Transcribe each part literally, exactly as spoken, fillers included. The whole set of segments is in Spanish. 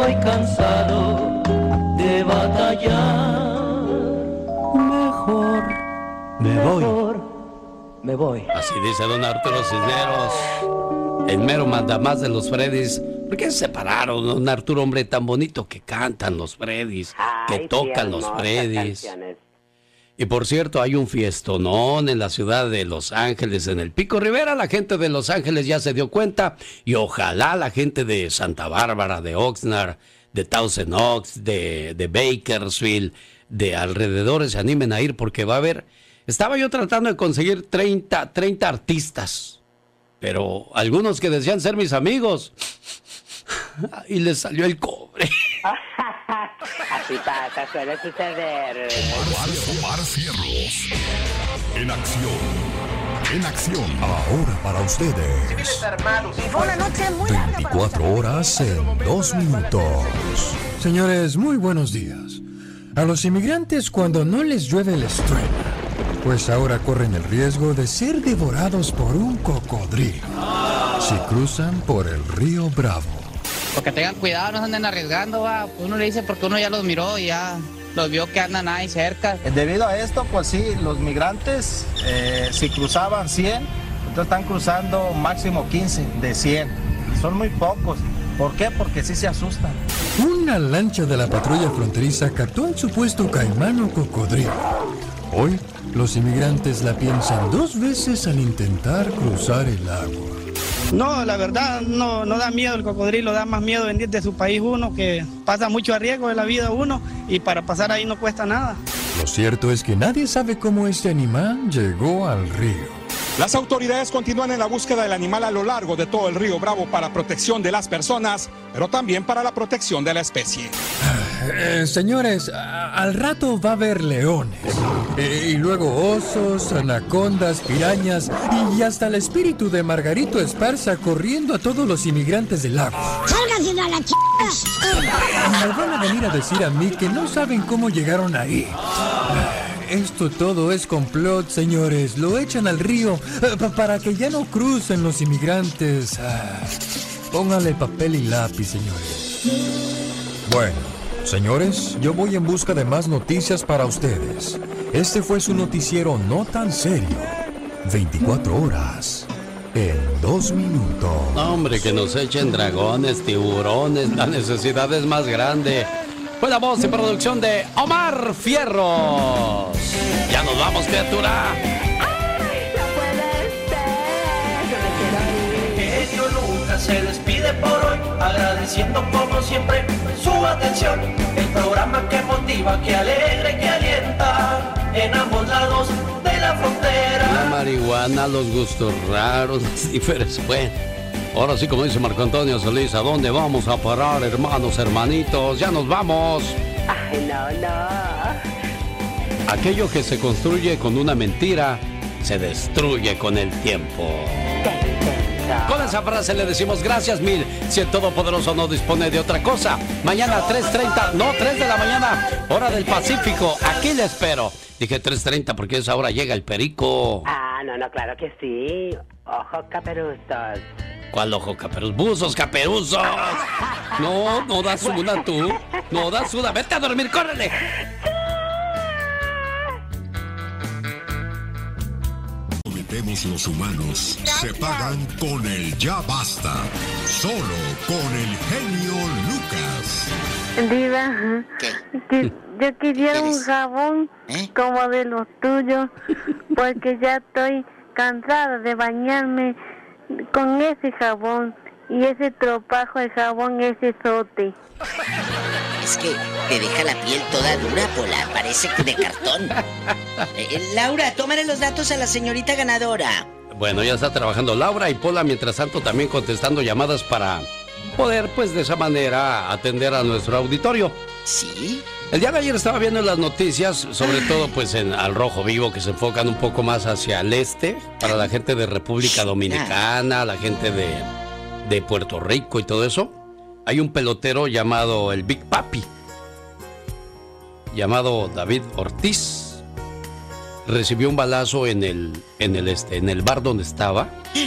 estoy cansado de batallar. Mejor me voy. Me voy. Así dice don Arturo Cisneros, el mero mandamás de los Freddys. ¿Por qué se separaron, don Arturo, hombre tan bonito que cantan los Freddys, que Ay, tocan sí, los hermosas Freddys? canciones. Y por cierto, hay un fiestonón en la ciudad de Los Ángeles, en el Pico Rivera. La gente de Los Ángeles ya se dio cuenta y ojalá la gente de Santa Bárbara, de Oxnard, de Thousand Oaks, de, de Bakersfield, de alrededores se animen a ir porque va a haber... Estaba yo tratando de conseguir treinta, treinta artistas, pero algunos que decían ser mis amigos y les salió el cobre. Así pasa, suele suceder. Omar, Omar Fierros. En acción. En acción. Ahora para ustedes. Fue una noche muy larga para veinticuatro horas en dos minutos. Señores, muy buenos días. A los inmigrantes cuando no les llueve les truena, pues ahora corren el riesgo de ser devorados por un cocodrilo si cruzan por el río Bravo. Porque tengan cuidado, no se anden arriesgando, va. Uno le dice porque uno ya los miró y ya los vio que andan ahí cerca. Debido a esto, pues sí, los migrantes, eh, si cruzaban cien, entonces están cruzando máximo quince de cien. Son muy pocos. ¿Por qué? Porque sí se asustan. Una lancha de la patrulla fronteriza captó al supuesto caimán o cocodrilo. Hoy, los inmigrantes la piensan dos veces al intentar cruzar el agua. No, la verdad no, no da miedo el cocodrilo, da más miedo venir de su país uno, que pasa mucho riesgo de la vida uno y para pasar ahí no cuesta nada. Lo cierto es que nadie sabe cómo este animal llegó al río. Las autoridades continúan en la búsqueda del animal a lo largo de todo el río Bravo para protección de las personas, pero también para la protección de la especie. Eh, señores, a- al rato va a haber leones, eh, y luego osos, anacondas, pirañas y hasta el espíritu de Margarito Esparza corriendo a todos los inmigrantes del lago. ¡Sálganse a la ch... Me van a venir a decir a mí que no saben cómo llegaron ahí. Esto todo es complot, señores. Lo echan al río eh, pa- para que ya no crucen los inmigrantes. Ah, póngale papel y lápiz, señores. Bueno, señores, yo voy en busca de más noticias para ustedes. Este fue su noticiero no tan serio. veinticuatro horas en dos minutos. No, hombre, que nos echen dragones, tiburones, la necesidad es más grande. Fue la voz y producción de Omar Fierros. Ya nos vamos, criatura. Genio Lucas se despide por hoy, agradeciendo como siempre su atención. El programa que motiva, que alegra y que alienta en ambos lados de la frontera. La marihuana, los gustos raros, las diferencias. Bueno, ahora sí, como dice Marco Antonio Solís, ¿a dónde vamos a parar, hermanos, hermanitos? Ya nos vamos. Ay, no, no. Aquello que se construye con una mentira, se destruye con el tiempo. Con esa frase le decimos gracias mil. Si el Todopoderoso no dispone de otra cosa, mañana a tres treinta, no, tres de la mañana, hora del Pacífico, aquí le espero. Dije tres treinta porque a esa hora llega el perico. Ah, no, no, claro que sí. Ojo, caperuzos. ¿Cuál ojo, caperuzos? ¡Buzos, caperuzos! No, no das una tú. No das una. Vete a dormir, córrele. Cometemos los humanos se pagan con el ya basta. Solo con el genio Lucas. Diva, que yo quisiera un jabón como de los tuyos, porque ya estoy cansada de bañarme con ese jabón y ese tropajo de jabón, ese sote. Es que te deja la piel toda dura, Pola, parece que de cartón. Eh, Laura, tómale los datos a la señorita ganadora. Bueno, ya está trabajando Laura y Pola, mientras tanto también contestando llamadas para poder, pues de esa manera, atender a nuestro auditorio. ¿Sí? El día de ayer estaba viendo las noticias, sobre todo pues en Al Rojo Vivo, que se enfocan un poco más hacia el este, para la gente de República Dominicana, la gente de, de Puerto Rico y todo eso. Hay un pelotero llamado el Big Papi, llamado David Ortiz. Recibió un balazo en el, en el, este, en el bar donde estaba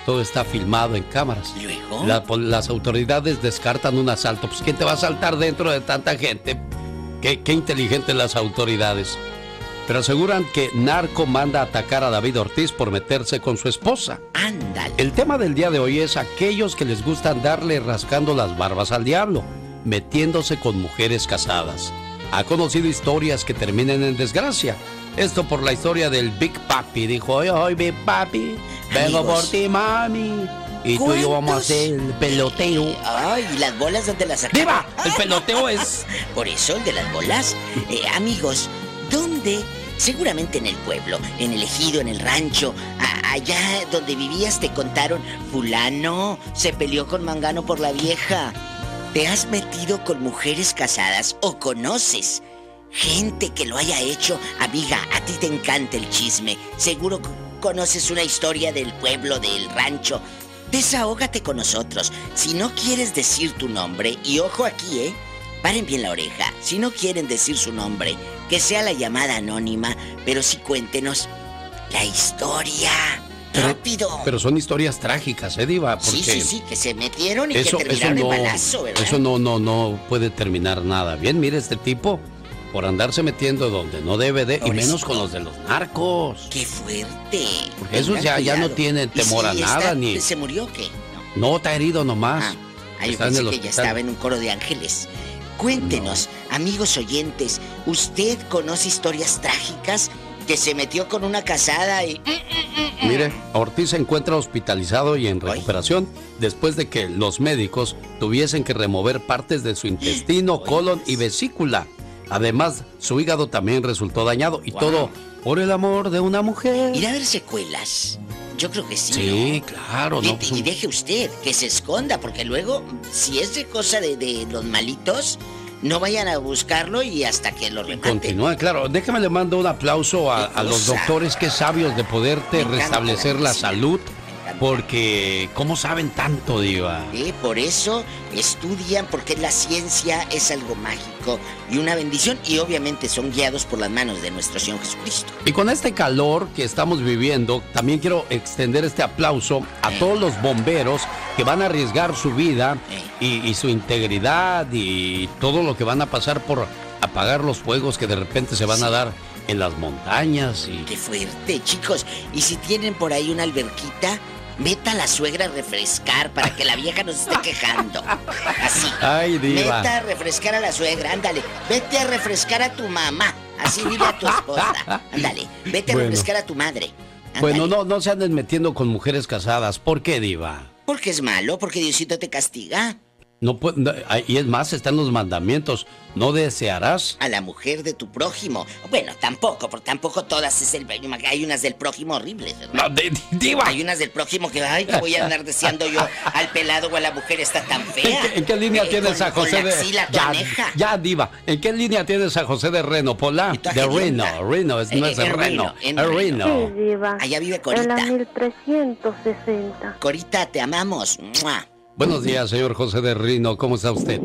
todo está filmado en cámaras. ¿Luego? La, las autoridades descartan un asalto. Pues ¿quién te va a asaltar dentro de tanta gente? Qué, qué inteligentes las autoridades. Pero aseguran que narco manda a atacar a David Ortiz por meterse con su esposa. Ándale. El tema del día de hoy es aquellos que les gusta andarle rascando las barbas al diablo, metiéndose con mujeres casadas. Ha conocido historias que terminen en desgracia. Esto por la historia del Big Papi. Dijo, hoy, hoy, Big Papi, vengo Amigos, por ti, mami. Y tú y yo vamos a hacer el peloteo. Eh, ay, ¿y las bolas dónde las sacaron? ¡Diva! El peloteo es... Por eso, el de las bolas. Eh, amigos, ¿dónde? Seguramente en el pueblo, en el ejido, en el rancho, a- allá donde vivías te contaron, fulano se peleó con Mangano por la vieja. ¿Te has metido con mujeres casadas o conoces gente que lo haya hecho? Amiga, a ti te encanta el chisme. Seguro c- conoces una historia del pueblo, del rancho. Desahógate con nosotros. Si no quieres decir tu nombre, y ojo aquí, ¿eh? Paren bien la oreja. Si no quieren decir su nombre, que sea la llamada anónima, pero sí cuéntenos la historia. Pero, ¡Rápido! pero son historias trágicas, ¿eh, Diva? Porque Sí, sí, sí, que se metieron y eso, que eso terminaron no, en balazo, ¿verdad? eso no, no, no puede terminar nada bien. Mire, este tipo, por andarse metiendo donde no debe de, y Pobrecito. menos con los de los narcos. ¡Qué fuerte! Porque esos Tengan ya, ya no cuidado. tienen ¿Y temor a si nada, está- ni... ¿Se murió o qué? No, está herido nomás. Ah, ah, yo Está en pensé el que ya hospital. estaba en un coro de ángeles. Cuéntenos, amigos oyentes, ¿usted conoce historias trágicas? Que se metió con una casada y... Mire, Ortiz se encuentra hospitalizado y en recuperación después de que los médicos tuviesen que remover partes de su intestino, colon y vesícula. Además, su hígado también resultó dañado y Wow. todo por el amor de una mujer. ¿Irá a haber secuelas? Yo creo que sí. Sí, ¿no? claro, Y, ¿no? Pues, y deje usted que se esconda, porque luego, si es de cosa de, de los malitos, no vayan a buscarlo y hasta que lo rematen. Continúa, claro. Déjame le mando un aplauso a, Qué a los cosa. doctores que sabios de poderte Me encanta restablecer la la medicina. salud. Me encanta. Porque, ¿cómo saben tanto, Diva? Eh, Por eso estudian, porque la ciencia es algo mágico y una bendición, y obviamente son guiados por las manos de nuestro Señor Jesucristo. Y con este calor que estamos viviendo, también quiero extender este aplauso a Eh. todos los bomberos que van a arriesgar su vida Eh. y, y su integridad y todo lo que van a pasar por apagar los fuegos que de repente se van Sí. a dar en las montañas. Y ¡Qué fuerte, chicos! Y si tienen por ahí una alberquita, meta a la suegra a refrescar para que la vieja no se esté quejando. Así. Ay, Diva. Meta a refrescar a la suegra, ándale. Vete a refrescar a tu mamá. Así dile a tu esposa. Ándale. Vete a Bueno. refrescar a tu madre. Ándale. Bueno, no, no se anden metiendo con mujeres casadas. ¿Por qué, Diva? Porque es malo, porque Diosito te castiga. No, pu- no, y es más, están los mandamientos. No desearás. A la mujer de tu prójimo. Bueno, tampoco, porque tampoco todas es el... Hay unas del prójimo horribles, ¿verdad? No, de- de- Diva. Hay unas del prójimo que, ay, que voy a andar deseando yo al pelado o a la mujer está tan ¿En fea. qué, en qué línea Eh, tienes con- a José con la de axila ya, toneja. ya, Diva? ¿En qué línea tienes a José de Reno, Pola? Está De hedionda. Reno, Reno, es- no Eh, es de en Reno, Reno, en es Reno. Reno. Sí, Diva. Allá vive En Corita. la mil trescientos sesenta. Corita, te amamos. ¡Mua! Buenos días, señor José de Reno, ¿cómo está usted?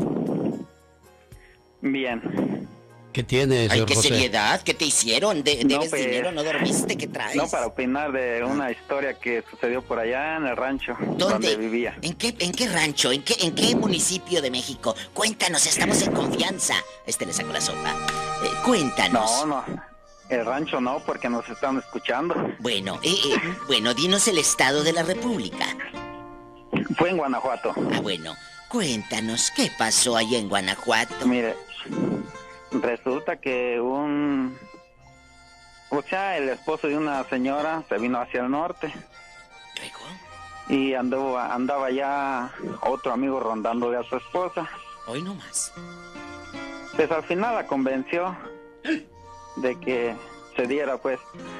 Bien. ¿Qué tiene, Ay, señor qué José? seriedad. ¿Qué te hicieron? De- No, ¿Debes pues, dinero? ¿No dormiste? ¿Qué traes? No, para opinar de una historia que sucedió por allá en el rancho ¿Dónde? donde vivía. ¿En qué, en qué rancho? ¿En qué, ¿En qué municipio de México? Cuéntanos, estamos en confianza. Este le sacó la sopa. Eh, cuéntanos. No, no. El rancho no, porque nos están escuchando. Bueno, eh, eh, bueno, dinos el estado de la República. Fue en Guanajuato. Ah, bueno. Cuéntanos, ¿qué pasó allá en Guanajuato? Mire, resulta que un... O sea, el esposo de una señora se vino hacia el norte. ¿Luego? Y anduvo, andaba ya otro amigo rondándole a su esposa. Hoy no más. Pues al final la convenció de que se diera, pues.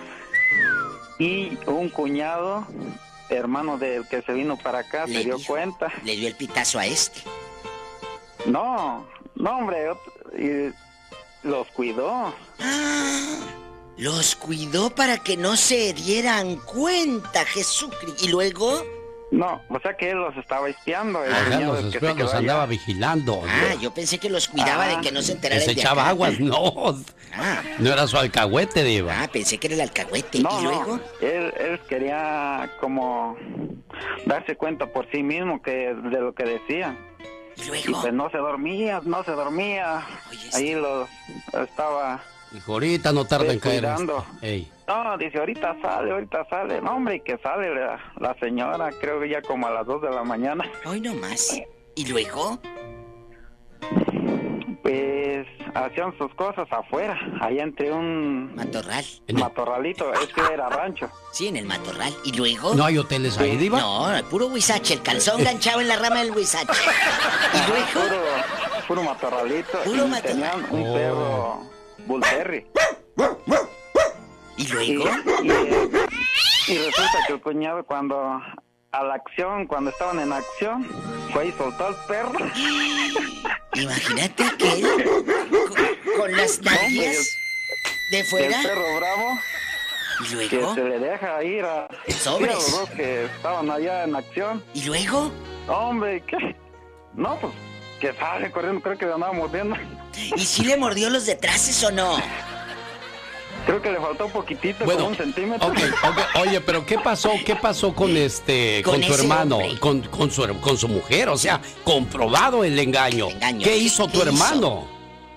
Y un cuñado, hermano del que se vino para acá, Le se dio dijo. cuenta. Le dio el pitazo a este. No, no, hombre, ot- y los cuidó. Ah, los cuidó para que no se dieran cuenta, Jesucristo. ¿Y luego? No, o sea que él los estaba espiando. El Ajá, cuñado los del que se espías los quedó andaba allá. vigilando. Ah, yo pensé que los cuidaba Ah, de que no se enterara Les el de echaba acá. aguas, no. Ah, No era su alcahuete, Diva. ah, pensé que era el alcahuete. No, ¿Y luego? no, él, él quería como darse cuenta por sí mismo que de lo que decía. ¿Y, y pues no se dormía, no se dormía. Oye, ahí lo estaba... Dijo, ahorita no tarda en caer. Ey. No, dice, ahorita sale, ahorita sale. No, hombre, y que sale la, la señora, creo que ya como a las dos de la mañana. Hoy no más. ¿Y luego? Pues hacían sus cosas afuera, allá entre un... Matorral. Matorralito, es que era rancho. Sí, en el matorral. ¿Y luego? ¿No hay hoteles ahí, Diva? No, el puro huizache, el calzón ganchado en la rama del huizache. ¿Y luego? Puro, puro matorralito. Puro y matorral. Tenían un Oh. perro Bull Terry. ¿Y luego? Y, y, y resulta que el cuñado cuando... a la acción, cuando estaban en acción, fue y soltó al perro. Imagínate que él, con, con las nalgas de fuera. El perro bravo. ¿Y luego? Que se le deja ir a, Sobres. ir a los dos que estaban allá en acción. ¿Y luego? Hombre, ¿qué? No, pues, que sale corriendo, creo que le andaba mordiendo. ¿Y si le mordió los detraces o no? Creo que le faltó un poquitito, Bueno, como un centímetro. Okay, okay. Oye, pero ¿qué pasó? ¿Qué pasó con este, con, Con tu ese hermano, hombre. con, con su con su mujer? O sea, comprobado el engaño. El engaño. ¿Qué ¿Qué- hizo qué tu hermano?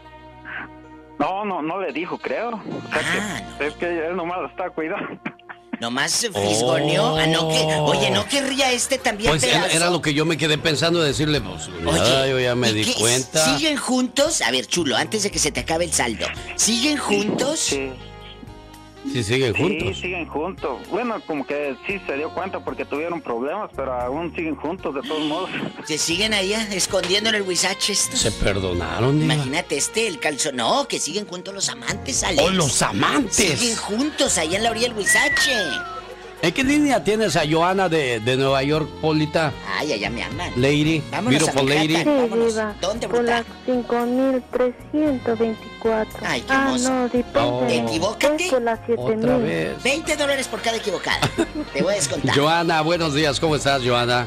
No, no, no le dijo, creo. O sea Ah, que, es que él nomás lo está cuidando. Nomás se fisgoneó. Ah, no, que, oye, ¿no querría este también Pues era, pedazo? era lo que yo me quedé pensando, decirle, pues, Oye, ya, yo ya me ¿y di qué? cuenta. ¿Siguen juntos? A ver, chulo, antes de que se te acabe el saldo. ¿Siguen juntos? Sí. Sí, siguen juntos. Sí, siguen juntos. Bueno, como que sí se dio cuenta porque tuvieron problemas, pero aún siguen juntos de todos modos. ¿Se siguen ahí ah, escondiendo en el huizache estos? Se perdonaron, Diva. Imagínate este, el calzón. No, que siguen juntos los amantes, Alex. ¡Oh, los amantes! Siguen juntos allá en la orilla del huizache. ¿En qué línea tienes a Joana de, de Nueva York, Polita? Ay, allá me aman. Lady, Vámonos beautiful a lady. Manhattan. Sí, Vámonos. Diva. ¿Dónde, Por bruta? las cinco mil trescientos veinticuatro. Ay, qué Ah, hermoso. no, depende. Oh. Equivócate. Es por las siete Otra mil. vez. veinte dólares por cada equivocada. Te voy a descontar. Joana, buenos días. ¿Cómo estás, Joana?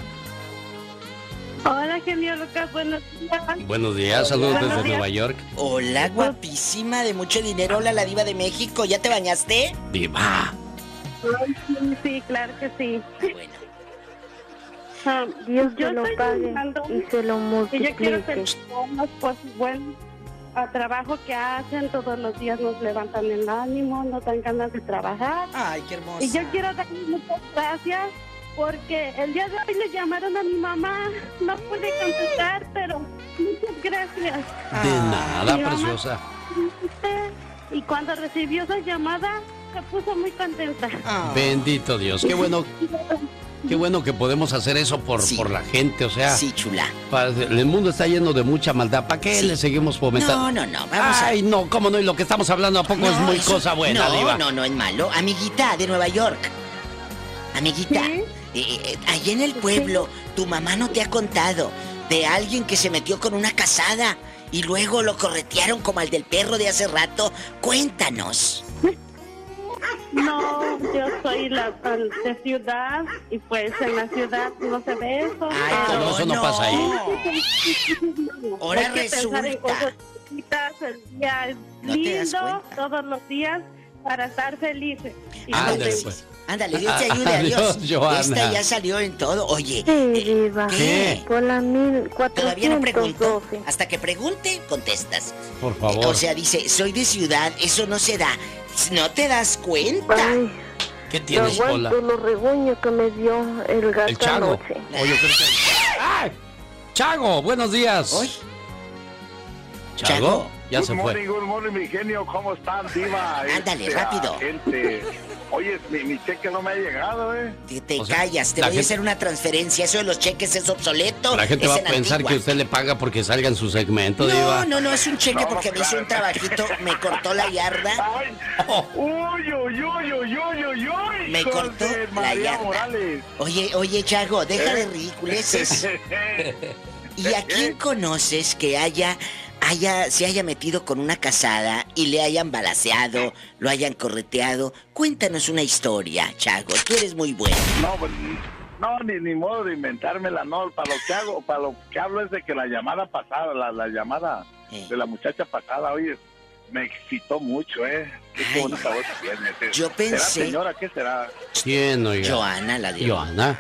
Hola, genio Lucas, buenos días. Buenos días. Saludos Buenos desde días. Nueva York. Hola, guapísima, de mucho dinero. Hola, la diva de México. ¿Ya te bañaste? Diva. Ay, sí, sí, claro que sí. Bueno. Ah, Dios Yo te lo estoy pague pensando y se lo Y yo quiero multiplique. felicitar por su buen ah, trabajo que hacen. Todos los días nos levantan el ánimo, nos dan ganas de trabajar. Ay, qué hermosa. Y yo quiero darles muchas gracias porque el día de hoy le llamaron a mi mamá. No pude contestar, pero muchas gracias. De nada, Mi mamá- preciosa. Y cuando recibió esa llamada, se puso muy contenta. Ah. Bendito Dios. Qué bueno, qué bueno que podemos hacer eso por, Sí. por la gente. O sea, Sí, chula. para- el mundo está lleno de mucha maldad. ¿Para qué Sí. le seguimos fomentando? No, no, no, vamos a... Ay, no, cómo no, y lo que estamos hablando a poco No, es muy eso- cosa buena, no, Diva. No, no, es malo. Amiguita de Nueva York. Amiguita, ¿Sí? eh, eh, allá en el pueblo, tu mamá no te ha contado de alguien que se metió con una casada y luego lo corretearon como al del perro de hace rato. Cuéntanos. No, yo soy la, de ciudad y pues en la ciudad no se ve eso. Ay, Ah, no, eso no pasa ahí. Ahora hay que pensar en resulta. cosas chiquitas, el día es No te das lindo, cuenta. todos los días para estar felices. Y Ándale, pues, pues. Ándale, Dios te ayude, Adiós, adiós. Joana. Esta ya salió en todo. Oye, Sí, eh, Diva. ¿qué? Por la mil Todavía no pregunto. cuatrocientos doce. Hasta que pregunte, contestas. Por Eh, favor. O sea, dice, soy de ciudad, eso no se da. No te das cuenta. Ay, ¿Qué no tienes, Pola? aguanto los reguños que me dio el gato El Chago. anoche. Oye, creo que... ¡Ay! Chago, buenos días. Hoy, Chago, Chago. ya se Good fue. morning, good morning, mi genio. ¿Cómo están, diva? Ándale, Este, rápido. ah, Gente, oye, mi, mi cheque no me ha llegado, ¿eh? te, te O sea, callas, te la voy a gente- hacer una transferencia. Eso de los cheques es obsoleto. La gente es va a en pensar antigua. que usted le paga porque salga en su segmento, No, Diva. no, no, es un cheque No, porque me hizo un claro. trabajito, me cortó la yarda. Ay, uy, uy, uy, uy, uy, uy, uy. Me hijos cortó de la María yarda. Morales. Oye, oye, Chago, deja ¿Eh? de ridiculeces. ¿Y a quién conoces que haya, haya, se haya metido con una casada y le hayan balaceado, lo hayan correteado? Cuéntanos una historia, Chago, tú eres muy bueno. No, pues, no, ni, ni modo de inventármela, no. Para lo que hago, para lo que hablo es de que la llamada pasada, la, la llamada Eh. de la muchacha pasada, oye, me excitó mucho, ¿eh? Qué Ay, bonita voz tiene. yo ¿Será pensé- señora? ¿Qué será? ¿Quién, oiga? Joana, la de... Joana.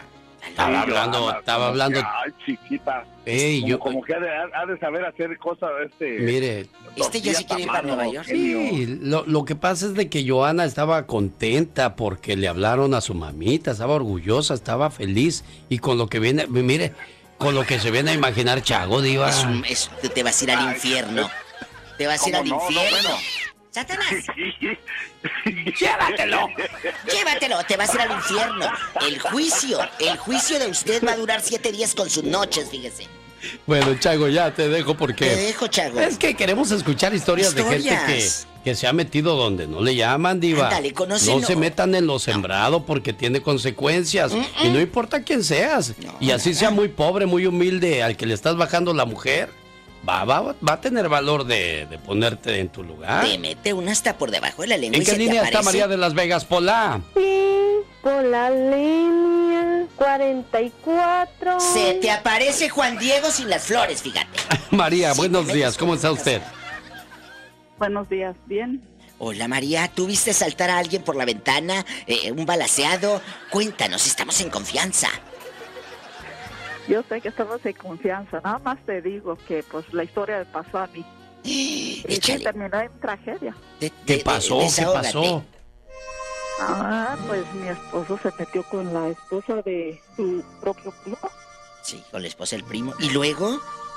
Estaba hablando, Ana, estaba como hablando. que, ay, chiquita. Ey, como, yo- como que ha de, ha de saber hacer cosas, este... Mire. Este ya se quiere ir para Nueva York. Sí, lo, lo que pasa es de que Joana estaba contenta porque le hablaron a su mamita, estaba orgullosa, estaba feliz. Y con lo que viene, mire, con lo que se viene a imaginar Chago, diva. Es un- es- tú te vas a ir al infierno. Te vas a ir al ¿Cómo no? No, infierno. bueno. ¡Satanás! ¡Llévatelo! ¡Llévatelo! Te vas a ir al infierno. El juicio, el juicio de usted va a durar siete días con sus noches, fíjese. Bueno, Chago, ya te dejo porque... Te dejo, Chago. Es que queremos escuchar historias, de gente que, Historias. que se ha metido donde no le llaman, diva. Ándale, conoce, no no. se metan en lo sembrado porque tiene consecuencias. Y no importa quién seas. y así sea muy pobre, muy humilde, al que le estás bajando la mujer, va, va, va a tener valor de, de ponerte en tu lugar. Te mete una hasta por debajo de la lengua ¿En y qué se te línea está aparece. María de Las Vegas, Pola? Sí, por la línea cuarenta y cuatro. Se te aparece Juan Diego sin las flores, fíjate. María, buenos días, ¿cómo está usted? Buenos días, bien. Hola María, ¿tú viste saltar a alguien por la ventana? Eh, ¿Un balaceado? Cuéntanos, estamos en confianza. Yo sé que estamos en confianza. Nada más te digo que pues la historia me pasó a mí. Y sí, terminó en tragedia. ¿Qué pasó? ¿Qué pasó? Ah, pues mi esposo se metió con la esposa de su propio primo. Sí, con la esposa del primo. ¿Y luego?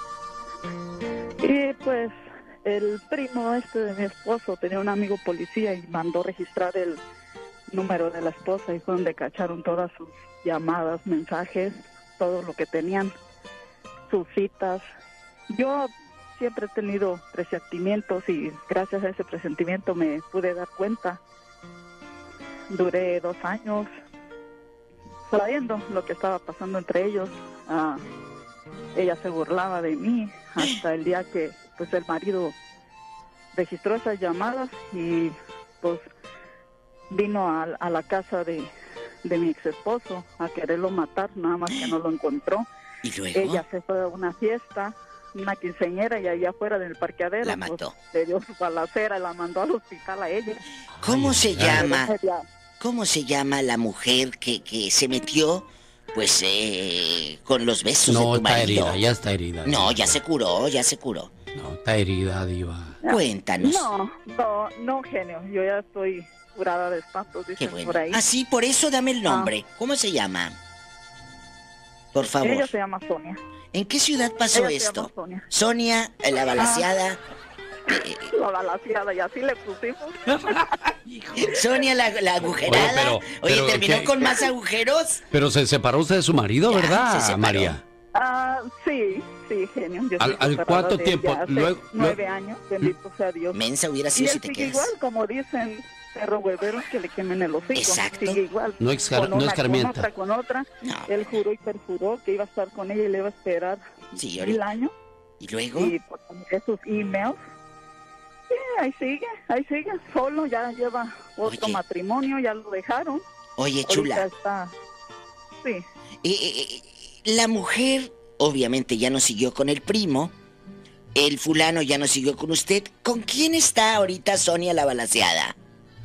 Y pues el primo este de mi esposo tenía un amigo policía y mandó registrar el número de la esposa y fue donde cacharon todas sus llamadas, mensajes, todo lo que tenían, sus citas. Yo siempre he tenido presentimientos y gracias a ese presentimiento me pude dar cuenta. Duré dos años sabiendo lo que estaba pasando entre ellos. Ah, ella se burlaba de mí hasta el día que pues el marido registró esas llamadas y pues vino a, a la casa de, de mi ex esposo a quererlo matar, nada más que no lo encontró. ¿Y luego? Ella se fue a una fiesta, una quinceañera, y allá afuera del parqueadero La mató. pues, le dio su balacera y la mandó al hospital a ella. ¿Cómo se Ay, llama? ese día- ¿Cómo se llama la mujer que, que se metió, pues, eh, con los besos No, de tu está marido? herida, ya está herida. No, ya se curó, ya se curó. No, está herida, diva. Cuéntanos. No, no, no, genio, yo ya estoy curada de espantos, dicen por ahí. Ah, sí, por eso dame el nombre. ¿Cómo se llama? Por favor. Ella se llama Sonia. ¿En qué ciudad pasó Ella se esto? llama Sonia. Sonia, eh, la balaceada. La balaseada, y así le pusimos. Sonia, la, la agujerada. Oye, pero- Oye, pero terminó ¿qué- con más agujeros. Pero se separó usted de su marido, Ya, ¿verdad, se separó. María? Ah, sí, sí, genio. Yo ¿Al- estoy al separada cuánto de él tiempo? ya hace Luego- nueve luego- años, bendito sea Dios. Mensa hubiera Y sido él si te sigue quedas. igual, como dicen, perro huevero que le quemen el hocico. Exacto. Sigue igual. No escar- Con no una, escarmienta. Con otra, con otra. Él juró y perjuró que iba a estar con ella y le iba a esperar Sí, mil ahorita. años. ¿Y luego? Y pues miré sus emails. Sí, ahí sigue, ahí sigue, solo, ya lleva otro matrimonio, ya lo dejaron. Oye, Ahorita chula. está, sí. Eh, eh, eh, la mujer, obviamente, ya no siguió con el primo. El fulano ya no siguió con usted. ¿Con quién está ahorita Sonia la balaceada?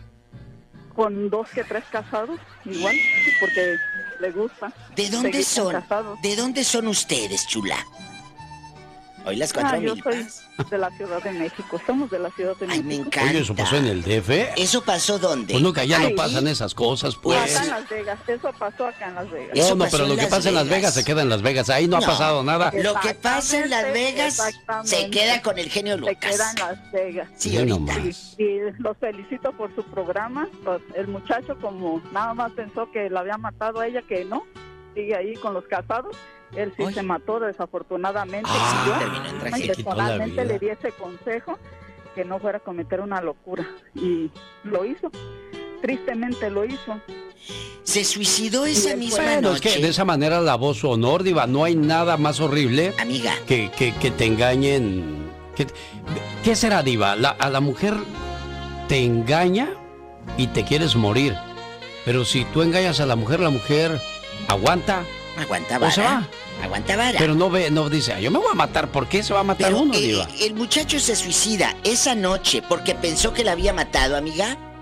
Con dos que tres casados, igual, porque le gusta. ¿De dónde seguir son? casados. ¿De dónde son ustedes, chula? Hoy las cuatro Ah, yo mil. soy de la Ciudad de México, somos de la Ciudad de México. me encanta. Oye, ¿eso pasó en el D F? ¿Eso pasó dónde? Pues nunca, ya no Ay. pasan esas cosas, pues. Acá en Las Vegas, eso pasó acá en Las Vegas. No, no, pero lo que pasa en Las Vegas se queda en Las Vegas. Ahí no, ha No. pasado nada. Lo que pasa en Las Vegas Exactamente. se queda con el genio Se Lucas. queda en Las Vegas. Sí, Sí, ahorita. nomás. Y, y los felicito por su programa. Pues el muchacho, como nada más pensó que la había matado a ella, que no, sigue ahí con los casados. Él sí se mató desafortunadamente. Ah, y yo terminó en tragedia. Le quitó la personalmente vida. le di ese consejo que no fuera a cometer una locura. Y lo hizo. Tristemente lo hizo. Se suicidó esa misma Bueno, es noche. que de esa manera lavó su honor, diva. No hay nada más horrible Amiga. que, que, que te engañen. Que- ¿Qué será, diva? La- a la mujer te engaña y te quieres morir. Pero si tú engañas a la mujer, la mujer aguanta. Aguanta ¿O se vara. va? Aguanta vara. Pero no ve, no dice, "Ah, yo me voy a matar". ¿Por qué se va a matar Pero, uno, eh, diva? el muchacho se suicida esa noche porque pensó que la había matado, amiga.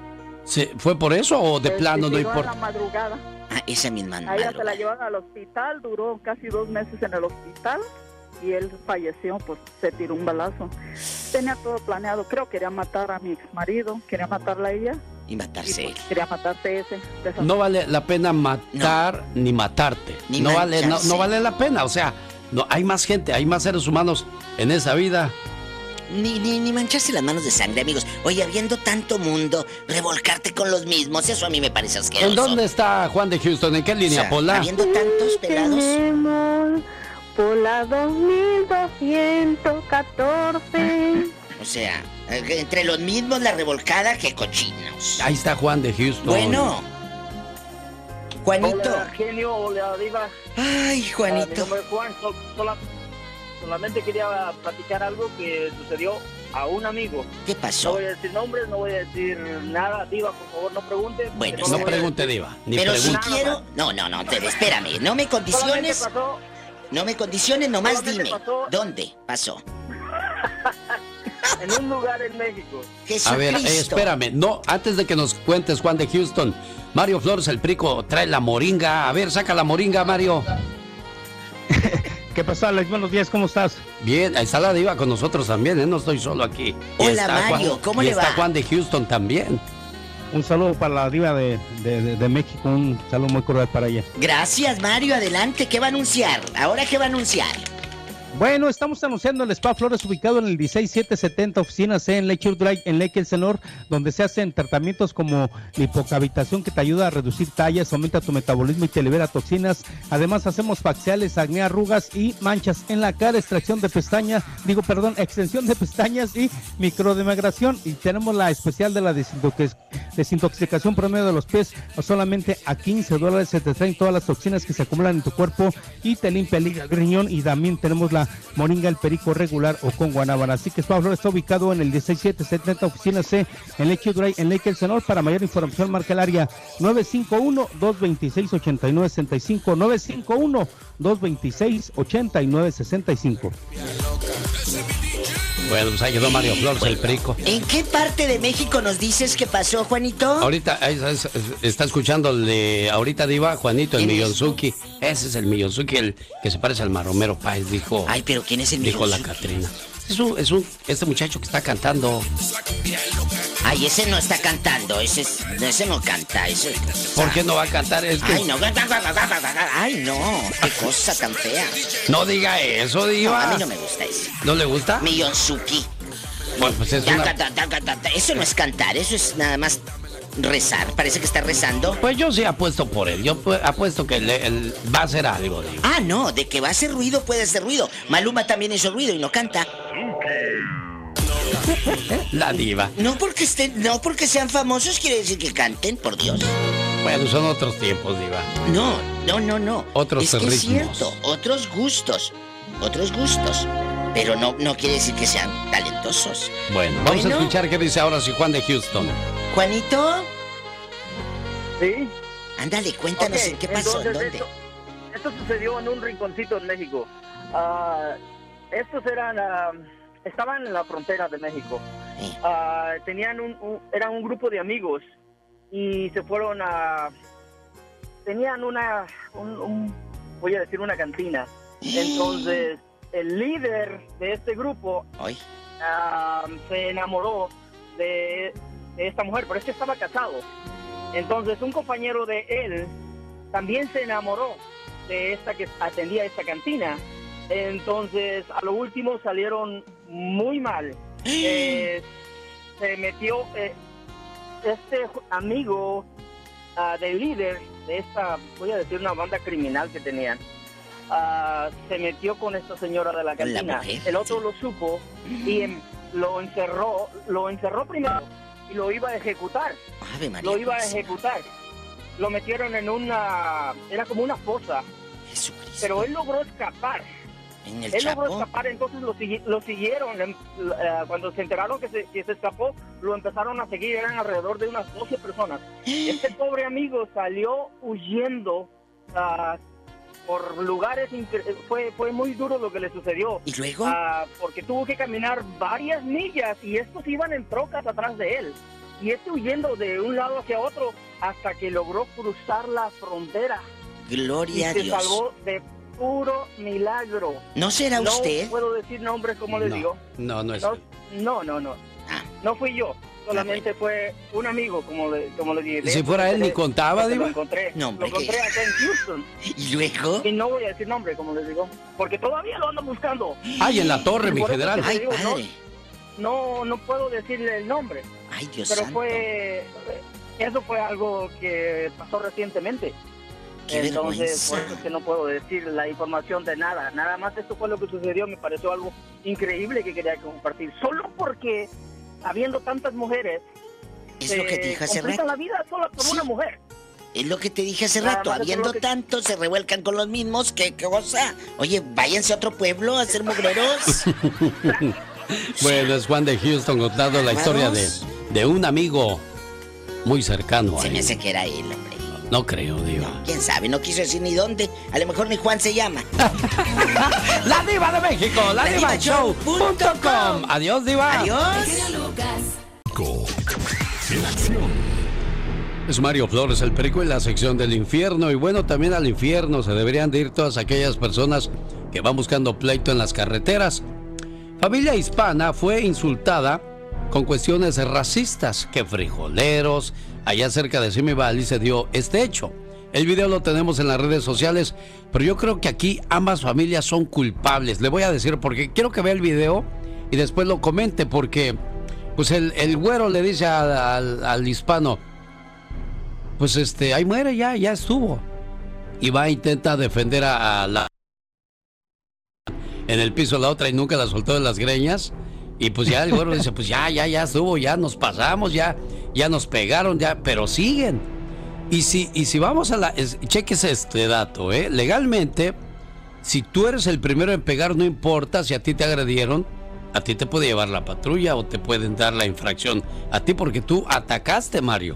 ¿Se, ¿Fue por eso o de Pues, plano se no tiró importa? a la madrugada. Ah, esa misma A ella se madrugada. la llevaron al hospital, duró casi dos meses en el hospital y él falleció, pues se tiró un balazo. Tenía todo planeado, creo quería matar a mi ex marido, quería matarla a ella. Y matarse y, él. pues, quería matarse ese. Esa... No vale la pena matar no. ni matarte. Ni no, vale, no, mancharse. no vale la pena. O sea, no, hay más gente, hay más seres humanos en esa vida. Ni, ni, ni mancharse las manos de sangre, amigos. Oye, habiendo tanto mundo, revolcarte con los mismos, eso a mí me parece asqueroso. ¿En dónde está Juan de Houston? ¿En qué línea, O sea, Pola? habiendo tantos pelados. Tenemos Pola dos mil doscientos catorce. O sea, entre los mismos la revolcada, que cochinos. Ahí está Juan de Houston. Bueno. Juanito. Hola, genio, hola, diva. Ay, Juanito. Uh, mi nombre es Juan. So, sola, solamente quería platicar algo que sucedió a un amigo. ¿Qué pasó? No voy a decir nombres, no voy a decir nada, diva, por favor, no pregunte. Bueno, no pregunte, diva. Ni pero pregunte. si quiero... No, no, no, te, espérame. No me condiciones... Pasó, no me condiciones, nomás dime. Pasó, ¿Dónde pasó? En un lugar en México. A ver, eh, espérame. No, antes de que nos cuentes, Juan de Houston, Mario Flores, el Perico, trae la moringa. A ver, saca la moringa, Mario. ¿Qué pasa, Alex? Buenos días, ¿cómo estás? Bien, ahí está la diva con nosotros también, ¿eh? No estoy solo aquí. Hola, está Mario, Juan, ¿cómo y le está va? Juan de Houston también. Un saludo para la diva de, de, de, de México, un saludo muy cordial para ella. Gracias, Mario, adelante. ¿Qué va a anunciar? ¿Ahora qué va a anunciar? Bueno, estamos anunciando el Spa Flores ubicado en el dieciséis mil setecientos setenta oficina C en Lakeshore Drive en Lake Elsinore, donde se hacen tratamientos como lipocavitación que te ayuda a reducir tallas, aumenta tu metabolismo y te libera toxinas. Además hacemos faciales, acné, arrugas y manchas en la cara, extracción de pestaña, digo perdón, extensión de pestañas y microdermabrasión. Y tenemos la especial de la desintox- desintoxicación promedio de los pies, solamente a quince dólares se te traen todas las toxinas que se acumulan en tu cuerpo y te limpia el hígado, riñón. Y también tenemos la moringa, el perico regular o con guanábana. Así que Spa Flores está ubicado en el dieciséis mil setecientos setenta oficina C en Lake Drive en Lake Elsinore. Para mayor información marca el área nueve cinco uno, dos dos seis, ocho nueve seis cinco, nueve cinco uno, dos dos seis, ocho nueve seis cinco. Bueno, pues ahí quedó Mario Flores, bueno, el Perico. ¿En qué parte de México nos dices que pasó, Juanito? Ahorita es, es, está escuchando el de ahorita diva, Juanito, el Millonzuki. Ese es el Millonzuki, el que se parece al Maromero Páez, dijo. Ay, pero ¿quién es el Dijo Millonzuki? la Catrina. Es un, es un, este muchacho que está cantando. Ay, ese no está cantando, ese, es, ese no canta, ese... ¿Por qué no va a cantar? Es que... Ay, no, ay, no, qué cosa tan fea. No diga eso, diva. No, a mí no me gusta eso. ¿No le gusta? Millonzuki. Bueno, pues es una... Eso no es cantar, eso es nada más rezar. Parece que está rezando. Pues yo sí apuesto por él. Yo apuesto que él, él va a hacer algo, digo. Ah, no, de que va a hacer ruido, puede hacer ruido. Maluma también hizo ruido y no canta. La diva. No porque estén, no porque sean famosos quiere decir que canten, por Dios. Bueno, son otros tiempos, diva. No, no, no, no. Otros es que ritmos. es cierto, otros gustos, otros gustos. Pero no, no quiere decir que sean talentosos. Bueno, vamos Bueno. a escuchar qué dice ahora sí Juan de Houston. Juanito. Sí. Ándale, cuéntanos Okay, qué pasó, entonces, ¿dónde? Esto, esto sucedió en un rinconcito en México. Ah, estos eran, ah, estaban en la frontera de México. Ah, tenían un, un, eran un grupo de amigos y se fueron a, tenían una, un, un, voy a decir una cantina. Entonces el líder de este grupo ah, se enamoró de, de esta mujer, pero es que estaba casado. Entonces un compañero de él también se enamoró de esta que atendía esta cantina. Entonces a lo último salieron muy mal. Eh, se metió eh, este amigo uh, del líder de esta, voy a decir una banda criminal que tenían, uh, se metió con esta señora de la cantina. El otro lo supo y en, lo encerró, lo encerró primero y lo iba a ejecutar. Ave María, lo iba a ejecutar. Lo metieron en una, era como una fosa. Jesucristo. Pero él logró escapar. ¿En el él Chapo? logró escapar, entonces lo, sigui- lo siguieron. eh, cuando se enteraron que se, que se escapó, lo empezaron a seguir. Eran alrededor de unas doce personas. Este pobre amigo salió huyendo uh, por lugares. Incre- fue, fue muy duro lo que le sucedió. ¿Y luego? Uh, porque tuvo que caminar varias millas y estos iban en trocas atrás de él. y este huyendo de un lado hacia otro hasta que logró cruzar la frontera. Gloria a Dios. Y se salvó de puro milagro. ¿No será usted? No puedo decir nombres como les no, digo. No, no es. No, no, no. no. Ah. No fui yo. Solamente fue un amigo, como le, como le dije. Si fuera él, ni contaba, Lo Diva. encontré, No, lo encontré acá en Houston. ¿Y luego? Y no voy a decir nombre, como les digo, porque todavía lo ando buscando. Ay, en la torre, mi Por eso general. que te Ay, digo, padre. No, no, no puedo decirle el nombre. Ay, Dios Pero santo. fue, eso fue algo que pasó recientemente. Qué Entonces, vergüenza. por eso es que no puedo decir la información de nada. Nada más esto fue lo que sucedió, me pareció algo increíble que quería compartir. Solo porque, habiendo tantas mujeres, Es lo que te dije hace rato. la vida solo por Sí. una mujer. Es lo que te dije hace Nada rato. más, eso es Habiendo lo que- tantos, se revuelcan con los mismos. ¿Qué cosa? Oye, váyanse a otro pueblo a ser mugreros. Bueno, es Juan de Houston contando la historia de, de un amigo muy cercano a Se me él. hace que era él, hombre. No creo, Diva. ¿Quién sabe? No quiso decir ni dónde. A lo mejor ni Juan se llama. La Diva de México, la, La diva Diva show punto com. com. Adiós, Diva. Adiós. En acción. Es Mario Flores, el perico en la sección del infierno. Y bueno, también al infierno se deberían de ir todas aquellas personas que van buscando pleito en las carreteras. Familia hispana fue insultada con cuestiones racistas, que frijoleros. Allá cerca de Simi Valley se dio este hecho. El video lo tenemos en las redes sociales, pero yo creo que aquí ambas familias son culpables. Le voy a decir porque quiero que vea el video y después lo comente, porque pues el, el güero le dice al, al, al hispano, pues este, ahí muere, ya, ya estuvo. Y va a intentar defender a, a la en el piso la otra y nunca la soltó de las greñas. Y pues ya el güero dice, pues ya, ya, ya estuvo, ya nos pasamos, ya, ya nos pegaron, ya, pero siguen. Y si, y si vamos a la, es, cheques este dato, ¿eh? Legalmente, si tú eres el primero en pegar, no importa si a ti te agredieron, a ti te puede llevar la patrulla o te pueden dar la infracción a ti porque tú atacaste, Mario.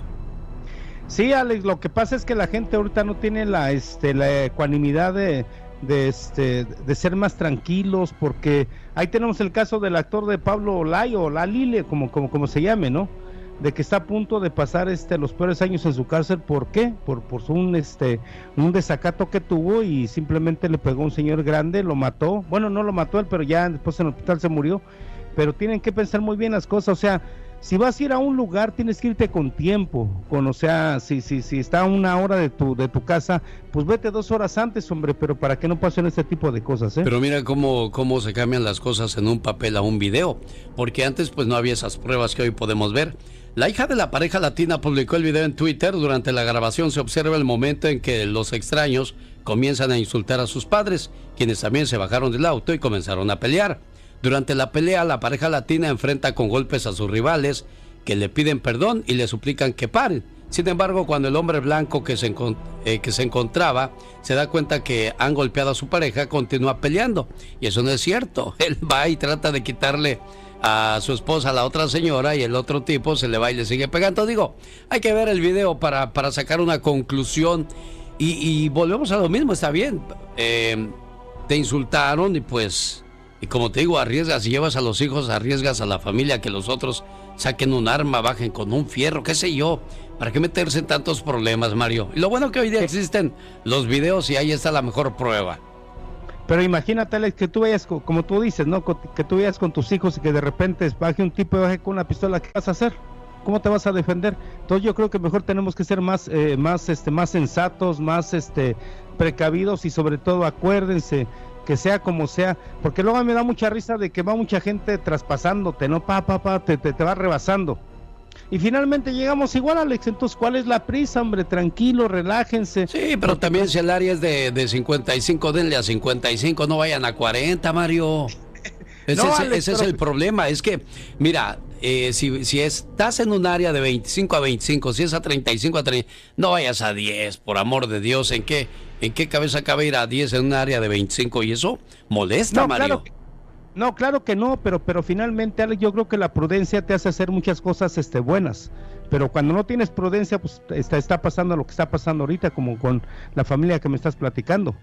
Sí, Alex, lo que pasa es que la gente ahorita no tiene la, este, la ecuanimidad de, de, este, de ser más tranquilos, porque ahí tenemos el caso del actor de Pablo Olay, o Lalile, como, como, como se llame, ¿no? De que está a punto de pasar este los peores años en su cárcel. ¿Por qué? Por, por un este un desacato que tuvo y simplemente le pegó a un señor grande, lo mató. Bueno, no lo mató él, pero ya después en el hospital se murió. Pero tienen que pensar muy bien las cosas, o sea, si vas a ir a un lugar tienes que irte con tiempo, con, o sea, si si si está a una hora de tu de tu casa, pues vete dos horas antes, hombre, pero para que no pasen este tipo de cosas, ¿eh? Pero mira cómo, cómo se cambian las cosas en un papel a un video, porque antes pues no había esas pruebas que hoy podemos ver. La hija de la pareja latina publicó el video en Twitter. Durante la grabación se observa el momento en que los extraños comienzan a insultar a sus padres, quienes también se bajaron del auto y comenzaron a pelear. Durante la pelea, la pareja latina enfrenta con golpes a sus rivales, que le piden perdón y le suplican que paren. Sin embargo, cuando el hombre blanco que se, encont- eh, que se encontraba se da cuenta que han golpeado a su pareja, continúa peleando. Y eso no es cierto. Él va y trata de quitarle a su esposa a la otra señora y el otro tipo se le va y le sigue pegando. Digo, hay que ver el video para, para sacar una conclusión. Y, y volvemos a lo mismo, está bien. Eh, te insultaron y pues... Y como te digo, arriesgas, si llevas a los hijos, arriesgas a la familia que los otros saquen un arma, bajen con un fierro, qué sé yo. ¿Para qué meterse en tantos problemas, Mario? Y lo bueno que hoy día existen los videos y ahí está la mejor prueba. Pero imagínate, Alex, que tú vayas, co- como tú dices, ¿no? Co- Que tú vayas con tus hijos y que de repente baje un tipo y baje con una pistola, ¿qué vas a hacer? ¿Cómo te vas a defender? Entonces yo creo que mejor tenemos que ser más, eh, más, este, más sensatos, más, este, precavidos y sobre todo acuérdense que sea como sea, porque luego me da mucha risa de que va mucha gente traspasándote, ¿no? Pa, pa, pa, te, te, te va rebasando. Y finalmente llegamos igual, Alex. Entonces, ¿cuál es la prisa, hombre? Tranquilo, relájense. Sí, pero también si el área es de, de cincuenta y cinco, denle a cincuenta y cinco, no vayan a cuarenta, Mario. Ese, No, es, Alex, ese pero... es el problema. Es que, mira, eh, si, si estás en un área de veinticinco a veinticinco, si es a treinta y cinco a treinta, no vayas a diez, por amor de Dios. ¿En qué, en qué cabeza cabe ir a diez en un área de veinticinco? Y eso molesta, No, Mario. claro que, no, claro que no, pero, pero finalmente, Alex, yo creo que la prudencia te hace hacer muchas cosas este, buenas. Pero cuando no tienes prudencia, pues está, está pasando lo que está pasando ahorita, como con la familia que me estás platicando.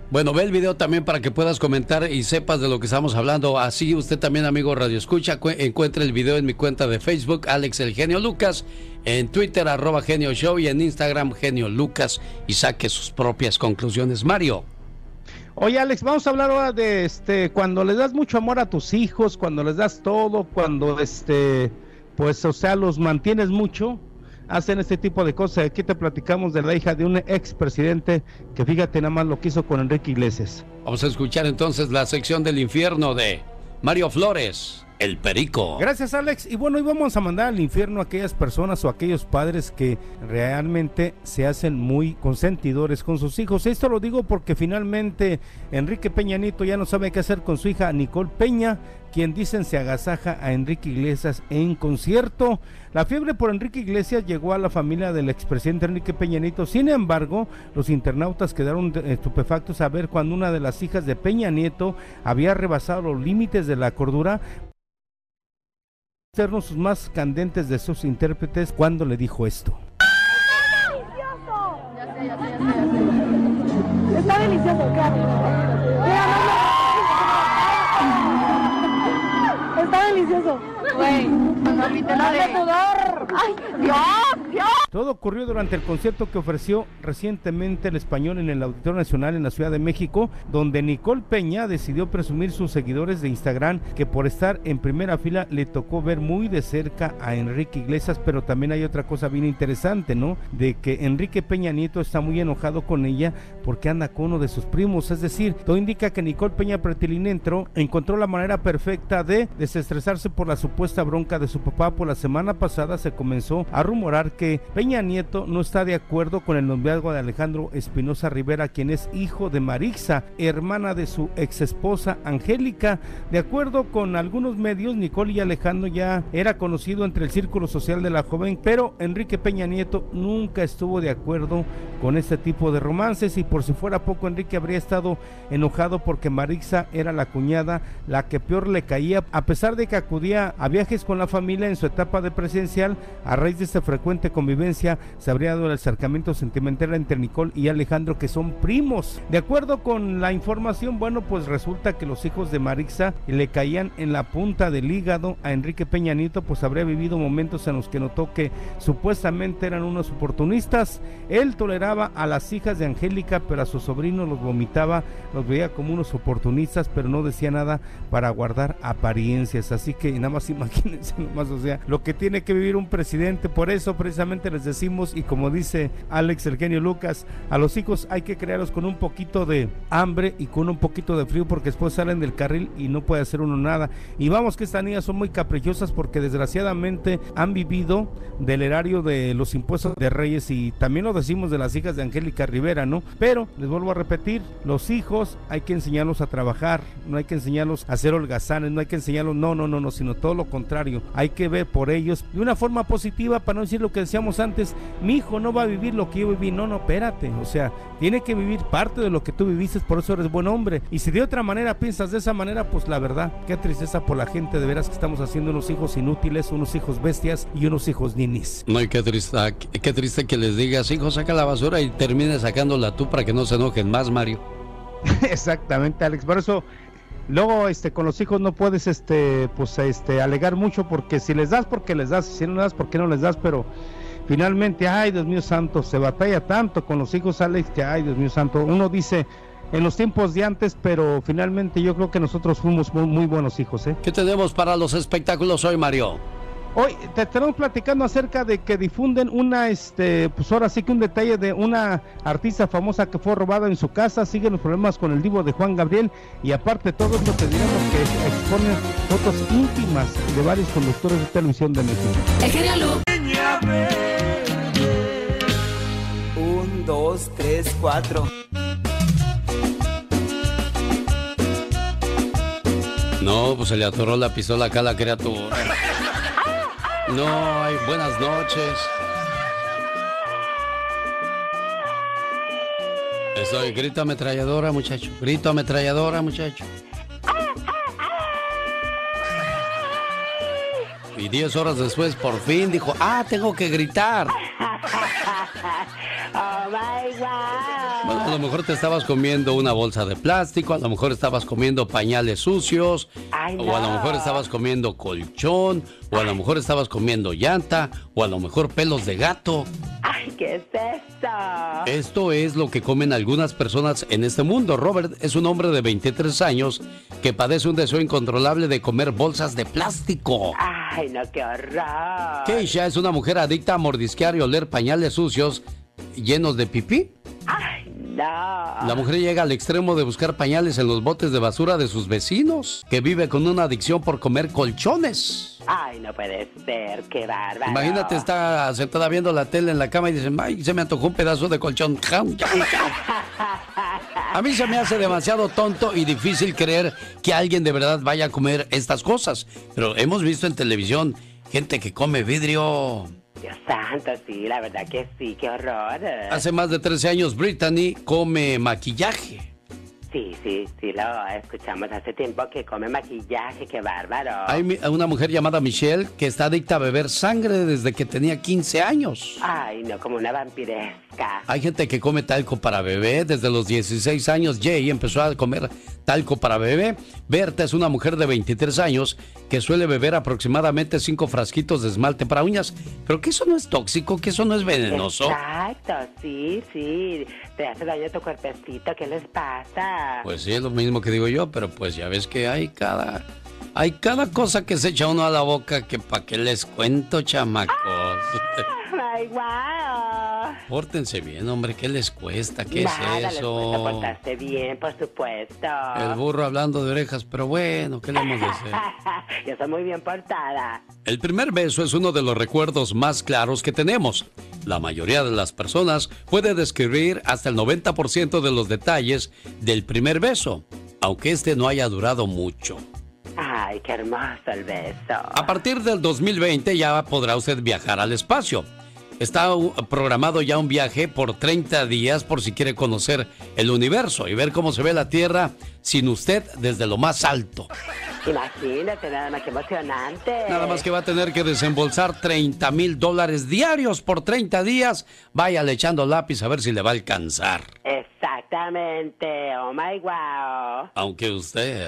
Bueno, ve el video también para que puedas comentar y sepas de lo que estamos hablando. Así usted también, amigo Radio Escucha, encuentre el video en mi cuenta de Facebook, Alex el Genio Lucas, en Twitter, arroba Genio Show, y en Instagram, Genio Lucas, y saque sus propias conclusiones. Mario. Oye, Alex, vamos a hablar ahora de este, cuando les das mucho amor a tus hijos, cuando les das todo, cuando este, pues, o sea, los mantienes mucho, hacen este tipo de cosas. Aquí te platicamos de la hija de un expresidente que fíjate nada más lo que hizo con Enrique Iglesias. Vamos a escuchar entonces la sección del infierno de Mario Flores, el Perico. Gracias, Alex. Y bueno, hoy vamos a mandar al infierno a aquellas personas o aquellos padres que realmente se hacen muy consentidores con sus hijos. Esto lo digo porque finalmente Enrique Peña Nieto ya no sabe qué hacer con su hija Nicole Peña, quien dicen se agasaja a Enrique Iglesias en concierto. La fiebre por Enrique Iglesias llegó a la familia del expresidente Enrique Peña Nieto. Sin embargo, los internautas quedaron estupefactos a ver cuando una de las hijas de Peña Nieto había rebasado los límites de la cordura, sus más candentes de sus intérpretes cuando le dijo esto. Está delicioso, claro. Está delicioso. Güey, no pite la de sudor. Ay, Dios, Dios. Todo ocurrió durante el concierto que ofreció recientemente el Español en el Auditorio Nacional en la Ciudad de México, donde Nicole Peña decidió presumir sus seguidores de Instagram que por estar en primera fila le tocó ver muy de cerca a Enrique Iglesias. Pero también hay otra cosa bien interesante, ¿no? De que Enrique Peña Nieto está muy enojado con ella porque anda con uno de sus primos. Es decir, todo indica que Nicole Peña Pretilinentro encontró la manera perfecta de desestresarse por la supuesta bronca de su papá. Por la semana pasada se comenzó a rumorar que Peña Nieto no está de acuerdo con el noviazgo de Alejandro Espinosa Rivera, quien es hijo de Marixa, hermana de su ex esposa Angélica. De acuerdo con algunos medios, Nicole y Alejandro ya era conocido entre el círculo social de la joven, pero Enrique Peña Nieto nunca estuvo de acuerdo con este tipo de romances. Y por si fuera poco, Enrique habría estado enojado porque Marixa era la cuñada la que peor le caía, a pesar de que acudía a viajes con la familia en su etapa de presidencial. A raíz de esta frecuente convivencia se habría dado el acercamiento sentimental entre Nicole y Alejandro, que son primos. De acuerdo con la información, bueno, pues resulta que los hijos de Marixa le caían en la punta del hígado a Enrique Peña Nieto, pues habría vivido momentos en los que notó que supuestamente eran unos oportunistas. Él toleraba a las hijas de Angélica, pero a sus sobrinos los vomitaba, los veía como unos oportunistas, pero no decía nada para guardar apariencias. Así que nada más imagínense nomás, o sea, lo que tiene que vivir un presidente. Por eso precisamente les decimos, y como dice Alex el Genio Lucas, a los hijos hay que criarlos con un poquito de hambre y con un poquito de frío, porque después salen del carril y no puede hacer uno nada. Y vamos que estas niñas son muy caprichosas porque desgraciadamente han vivido del erario de los impuestos de Reyes, y también lo decimos de las hijas de Angélica Rivera, ¿no? Pero les vuelvo a repetir, los hijos hay que enseñarlos a trabajar, no hay que enseñarlos a hacer holgazanes, no hay que enseñarlos, no, no, no, no, sino todo lo contrario, hay que ver por ellos de una forma positiva, para no decir lo que decíamos antes, mi hijo no va a vivir lo que yo viví. No, no, espérate, o sea, tiene que vivir parte de lo que tú viviste, por eso eres buen hombre. Y si de otra manera piensas de esa manera, pues la verdad, qué tristeza por la gente, de veras que estamos haciendo unos hijos inútiles, unos hijos bestias y unos hijos ninis. No, y qué triste, qué triste que les digas, hijo, saca la basura, y termines sacándola tú para que no se enojen más, Mario. Exactamente, Alex, por eso luego este con los hijos no puedes este pues este alegar mucho, porque si les das, porque les das, si no les das, porque no les das. Pero finalmente, ay Dios mío santo, se batalla tanto con los hijos, Alex, que ay Dios mío santo, uno dice en los tiempos de antes, pero finalmente yo creo que nosotros fuimos muy, muy buenos hijos, ¿eh? ¿Qué tenemos para los espectáculos hoy, Mario? Hoy te estamos platicando acerca de que difunden una, este, pues ahora sí que un detalle de una artista famosa que fue robada en su casa. Siguen los problemas con el divo de Juan Gabriel, y aparte de todo esto te diremos que exponen fotos íntimas de varios conductores de televisión de México. El Genio Lucas. Un, dos, tres, cuatro. No, pues se le atoró la pistola acá a la criatura. No, ay, buenas noches. Estoy grito ametralladora, muchacho. Grito ametralladora, muchacho. Y diez horas después, por fin dijo, ah, tengo que gritar. Oh my God. Bueno, a lo mejor te estabas comiendo una bolsa de plástico, a lo mejor estabas comiendo pañales sucios, Ay, no. o a lo mejor estabas comiendo colchón, o a lo mejor estabas comiendo llanta, o a lo mejor pelos de gato. Ay, ¿qué es esto? Esto es lo que comen algunas personas en este mundo. Robert es un hombre de veintitrés años que padece un deseo incontrolable de comer bolsas de plástico. Ay, no, qué horror. Keisha es una mujer adicta a mordisquear y oler pañales sucios llenos de pipí. Ay, no. La mujer llega al extremo de buscar pañales en los botes de basura de sus vecinos, que vive con una adicción por comer colchones. Ay, no puede ser, qué bárbaro. Imagínate, está sentada viendo la tele en la cama y dice, ay, se me antojó un pedazo de colchón. A mí se me hace demasiado tonto y difícil creer que alguien de verdad vaya a comer estas cosas. Pero hemos visto en televisión gente que come vidrio. Dios santo, sí, la verdad que sí, qué horror. Hace más de trece años, Brittany come maquillaje. Sí, sí, sí, lo escuchamos hace tiempo que come maquillaje, qué bárbaro. Hay una mujer llamada Michelle que está adicta a beber sangre desde que tenía quince años. Ay, no, como una vampiresca. Hay gente que come talco para bebé. Desde los dieciséis años, Jay empezó a comer talco para bebé. Berta es una mujer de veintitrés años que suele beber aproximadamente cinco frasquitos de esmalte para uñas. Pero que eso no es tóxico, que eso no es venenoso. Exacto, sí, sí. Te hace daño a tu cuerpecito, ¿qué les pasa? Pues sí, es lo mismo que digo yo, pero pues ya ves que hay cada... Hay cada cosa que se echa uno a la boca que pa' qué les cuento, chamacos. Ay, wow. Pórtense bien, hombre, ¿qué les cuesta? ¿Qué Nada, es eso? Les cuesta portarse bien, por supuesto. El burro hablando de orejas, pero bueno, ¿qué le hemos de hacer? Yo soy muy bien portada. El primer beso es uno de los recuerdos más claros que tenemos. La mayoría de las personas puede describir hasta el noventa por ciento de los detalles del primer beso, aunque este no haya durado mucho. Ay, qué hermoso el beso. A partir del dos mil veinte ya podrá usted viajar al espacio. Está programado ya un viaje por treinta días por si quiere conocer el universo y ver cómo se ve la Tierra sin usted desde lo más alto. Imagínate, nada más que emocionante. Nada más que va a tener que desembolsar treinta mil dólares diarios por treinta días. Váyale echando lápiz a ver si le va a alcanzar. Exactamente, oh my wow. Aunque usted...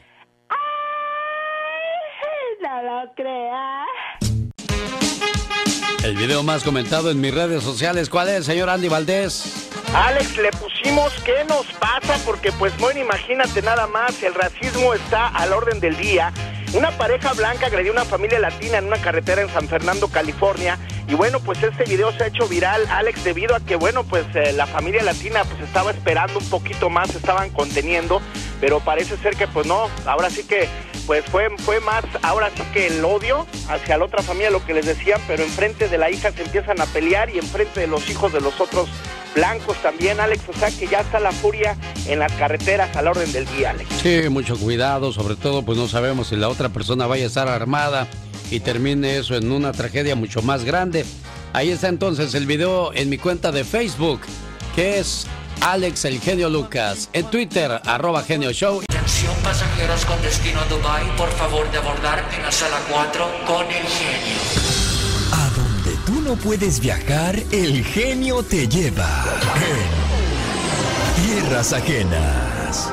Ay, no lo crea. El video más comentado en mis redes sociales, ¿cuál es, señor Andy Valdés? Alex, le pusimos ¿qué nos pasa? Porque pues bueno, imagínate nada más, el racismo está al orden del día. Una pareja blanca agredió a una familia latina en una carretera en San Fernando, California. Y bueno, pues este video se ha hecho viral, Alex, debido a que bueno, pues eh, la familia latina pues estaba esperando un poquito más, se estaban conteniendo, pero parece ser que pues no, ahora sí que pues fue, fue más, ahora sí que el odio hacia la otra familia, lo que les decían, pero enfrente de la hija se empiezan a pelear y enfrente de los hijos de los otros blancos también, Alex, o sea que ya está la furia en las carreteras a la orden del día, Alex. Sí, mucho cuidado, sobre todo pues no sabemos si la otra persona vaya a estar armada y termine eso en una tragedia mucho más grande. Ahí está entonces el video en mi cuenta de Facebook, que es Alex el Genio Lucas. En Twitter, arroba Genio Show. Atención pasajeros con destino a Dubái, por favor de abordar en la sala cuatro con el genio. A donde tú no puedes viajar, el genio te lleva. En tierras ajenas.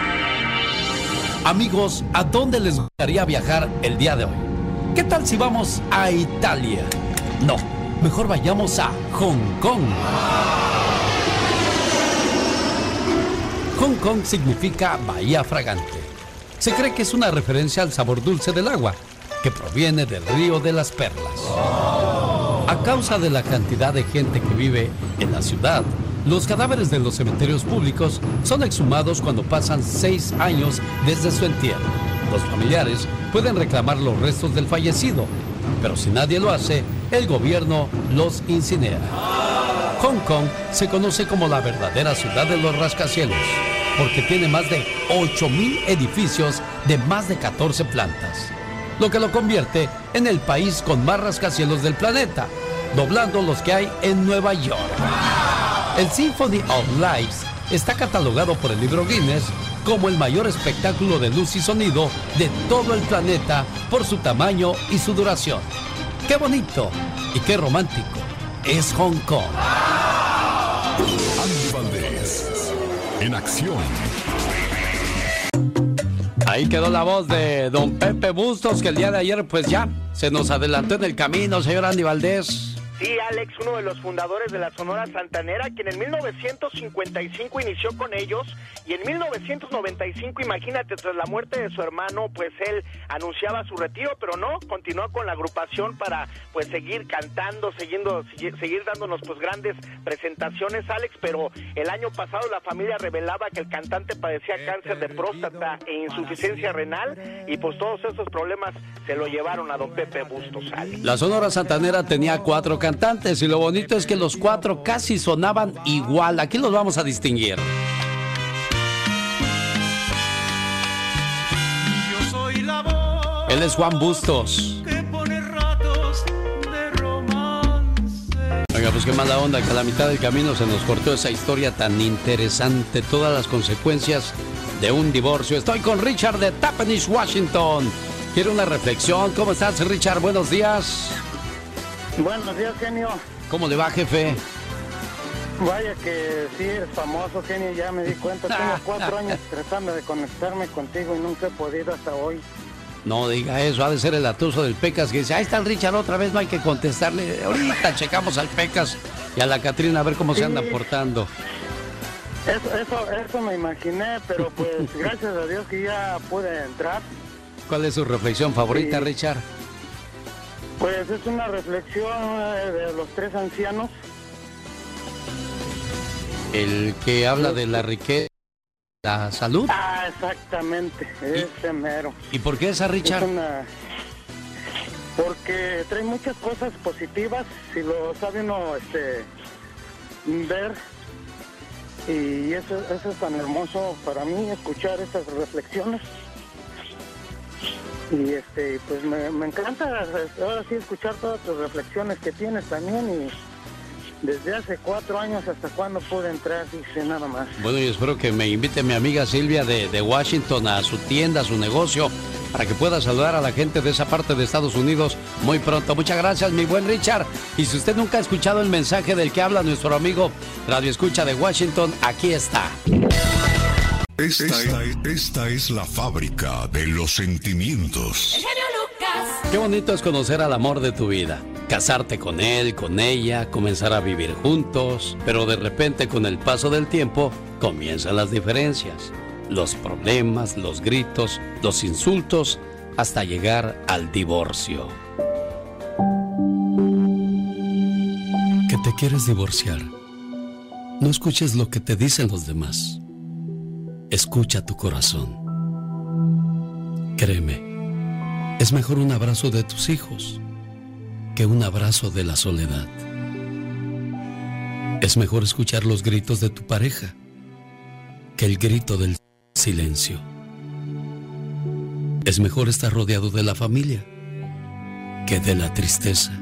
Amigos, ¿a dónde les gustaría viajar el día de hoy? ¿Qué tal si vamos a Italia? No, mejor vayamos a Hong Kong. Hong Kong significa bahía fragante. Se cree que es una referencia al sabor dulce del agua, que proviene del río de las perlas. A causa de la cantidad de gente que vive en la ciudad, los cadáveres de los cementerios públicos son exhumados cuando pasan seis años desde su entierro. Los familiares pueden reclamar los restos del fallecido, pero si nadie lo hace, el gobierno los incinera. Hong Kong se conoce como la verdadera ciudad de los rascacielos, porque tiene más de ocho mil edificios de más de catorce plantas, lo que lo convierte en el país con más rascacielos del planeta, doblando los que hay en Nueva York. El Symphony of Lights está catalogado por el libro Guinness como el mayor espectáculo de luz y sonido de todo el planeta por su tamaño y su duración. ¡Qué bonito y qué romántico! es Hong Kong. Andy Valdés, en acción. Ahí quedó la voz de don Pepe Bustos, que el día de ayer pues ya se nos adelantó en el camino, señor Andy Valdés. Sí, Alex, uno de los fundadores de la Sonora Santanera, quien en mil novecientos cincuenta y cinco inició con ellos, y en mil novecientos noventa y cinco, imagínate, tras la muerte de su hermano, pues él anunciaba su retiro, pero no, continuó con la agrupación para pues seguir cantando, siguiendo, seguir, seguir dándonos pues grandes presentaciones, Alex, pero el año pasado la familia revelaba que el cantante padecía cáncer de próstata e insuficiencia renal, y pues todos esos problemas se lo llevaron a don Pepe Bustos, Alex. La Sonora Santanera tenía cuatro cantantes. Cantantes, y lo bonito es que los cuatro casi sonaban igual. Aquí los vamos a distinguir. Yo soy la voz Él es Juan Bustos. que pone ratos de romance. Oiga, pues qué mala onda que a la mitad del camino se nos cortó esa historia tan interesante, todas las consecuencias de un divorcio. Estoy con Richard de Tappanees, Washington. ¿Quiere una reflexión? ¿Cómo estás, Richard? Buenos días. Buenos días, genio. ¿Cómo le va, jefe? Vaya que sí eres famoso, genio, ya me di cuenta. Tengo cuatro años tratando de conectarme contigo y nunca he podido hasta hoy. No diga eso, ha de ser el atuso del Pecas que dice, ahí está el Richard otra vez, no hay que contestarle. Ahorita checamos al Pecas y a la Catrina a ver cómo sí se anda portando. Eso, eso, eso me imaginé, pero pues gracias a Dios que ya pude entrar. ¿Cuál es su reflexión favorita, sí, Richard? Pues es una reflexión de los tres ancianos. El que habla de la riqueza, la salud. Ah, exactamente, ese mero. ¿Y por qué esa, Richard? Es una... Porque trae muchas cosas positivas, si lo sabe uno este, ver. Y eso, eso es tan hermoso para mí, escuchar esas reflexiones. Y este, pues me, me encanta ahora sí escuchar todas tus reflexiones que tienes también, y desde hace cuatro años hasta cuándo pude entrar, dice nada más. Bueno, y espero que me invite mi amiga Silvia de, de Washington a su tienda, a su negocio, para que pueda saludar a la gente de esa parte de Estados Unidos muy pronto. Muchas gracias, mi buen Richard. Y si usted nunca ha escuchado el mensaje del que habla nuestro amigo Radio Escucha de Washington, aquí está. Esta, esta, esta es la fábrica de los sentimientos. El genio Lucas. Qué bonito es conocer al amor de tu vida, casarte con él, con ella, comenzar a vivir juntos, pero de repente con el paso del tiempo comienzan las diferencias, los problemas, los gritos, los insultos, hasta llegar al divorcio. ¿Que te quieres divorciar? No escuches lo que te dicen los demás. Escucha tu corazón. Créeme, es mejor un abrazo de tus hijos que un abrazo de la soledad. Es mejor escuchar los gritos de tu pareja que el grito del silencio. Es mejor estar rodeado de la familia que de la tristeza.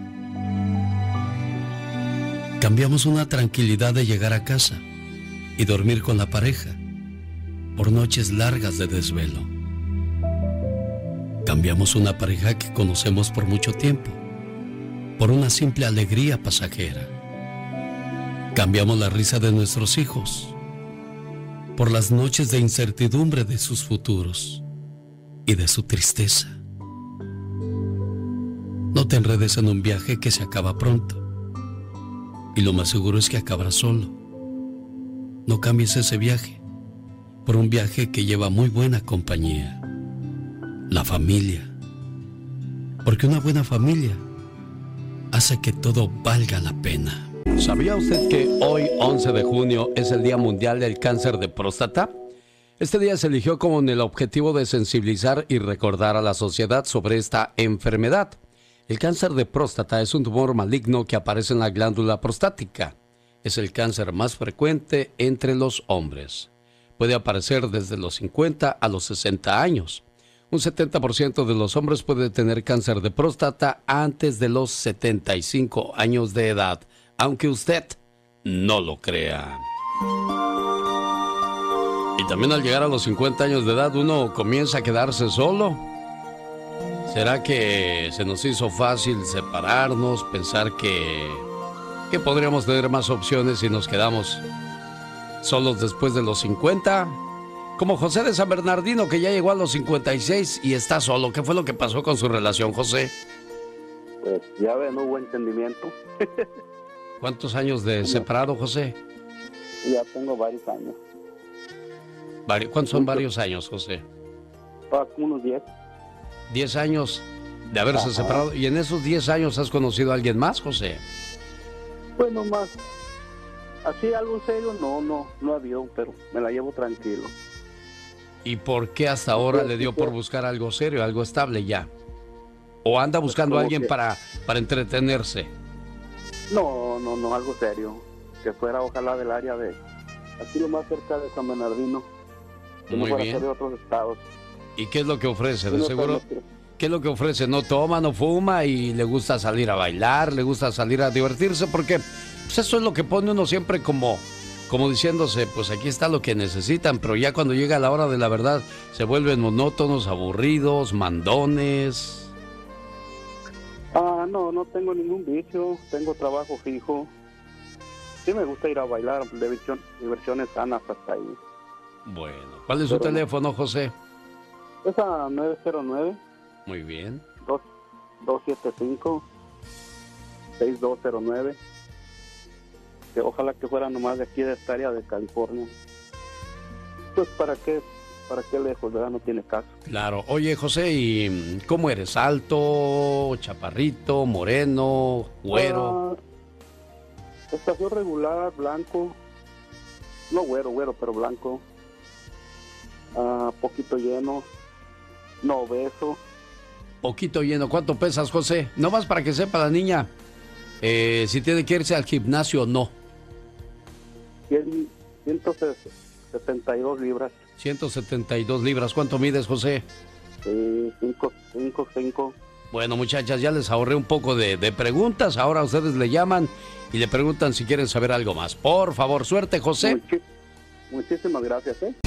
Cambiamos una tranquilidad de llegar a casa y dormir con la pareja por noches largas de desvelo. Cambiamos una pareja que conocemos por mucho tiempo por una simple alegría pasajera. Cambiamos la risa de nuestros hijos por las noches de incertidumbre de sus futuros y de su tristeza. No te enredes en un viaje que se acaba pronto, y lo más seguro es que acabarás solo. No cambies ese viaje por un viaje que lleva muy buena compañía, la familia. Porque una buena familia hace que todo valga la pena. ¿Sabía usted que hoy, once de junio, es el Día Mundial del Cáncer de Próstata? Este día se eligió con el objetivo de sensibilizar y recordar a la sociedad sobre esta enfermedad. El cáncer de próstata es un tumor maligno que aparece en la glándula prostática. Es el cáncer más frecuente entre los hombres. Puede aparecer desde los cincuenta a los sesenta años. Un setenta por ciento de los hombres puede tener cáncer de próstata antes de los setenta y cinco años de edad, aunque usted no lo crea. Y también al llegar a los cincuenta años de edad uno comienza a quedarse solo. ¿Será que se nos hizo fácil separarnos, pensar que que podríamos tener más opciones si nos quedamos solos después de los cincuenta. Como José de San Bernardino, que ya llegó a los cincuenta y seis y está solo. ¿Qué fue lo que pasó con su relación, José? Pues ya ve, no hubo entendimiento. ¿Cuántos años de separado, José? Ya tengo varios años. ¿Cuántos son varios años, José? Ah, unos diez. Diez años de haberse Ajá. separado. ¿Y en esos diez años has conocido a alguien más, José? Bueno, más. Así algo serio, no, no, no había, pero me la llevo tranquilo. ¿Y por qué hasta ahora le dio por buscar algo serio, algo estable ya? ¿O anda buscando a alguien que... para, para entretenerse? No, no, no, algo serio. Que fuera ojalá del área de... Aquí lo más cerca de San Bernardino. Que Muy no fuera bien. de otros estados. ¿Y qué es lo que ofrece? De seguro... ¿Qué es lo que ofrece? No toma, no fuma y le gusta salir a bailar, le gusta salir a divertirse, porque pues eso es lo que pone uno siempre como, como diciéndose, pues aquí está lo que necesitan, pero ya cuando llega la hora de la verdad se vuelven monótonos, aburridos, mandones. Ah, no, no tengo ningún vicio, tengo trabajo fijo. Sí me gusta ir a bailar, diversión, diversiones sanas hasta ahí. Bueno, ¿cuál es su pero teléfono, José? Es a nueve cero nueve. Muy bien. dos siete cinco, seis dos cero nueve. Que ojalá que fuera nomás de aquí de esta área de California. Pues para qué, para qué lejos, ¿verdad? No tiene caso. Claro. Oye, José, ¿y cómo eres? ¿Alto, chaparrito, moreno, güero? Uh, estación regular, blanco. No güero, güero, pero blanco. Uh, poquito lleno. No obeso. Poquito lleno. ¿Cuánto pesas, José? No más para que sepa la niña eh, si tiene que irse al gimnasio o no. ciento setenta y dos libras. ciento setenta y dos libras. ¿Cuánto mides, José? Sí, cinco, cinco, cinco. Bueno, muchachas, ya les ahorré un poco de, de preguntas. Ahora ustedes le llaman y le preguntan si quieren saber algo más. Por favor, suerte, José. Muchi- muchísimas gracias, ¿eh?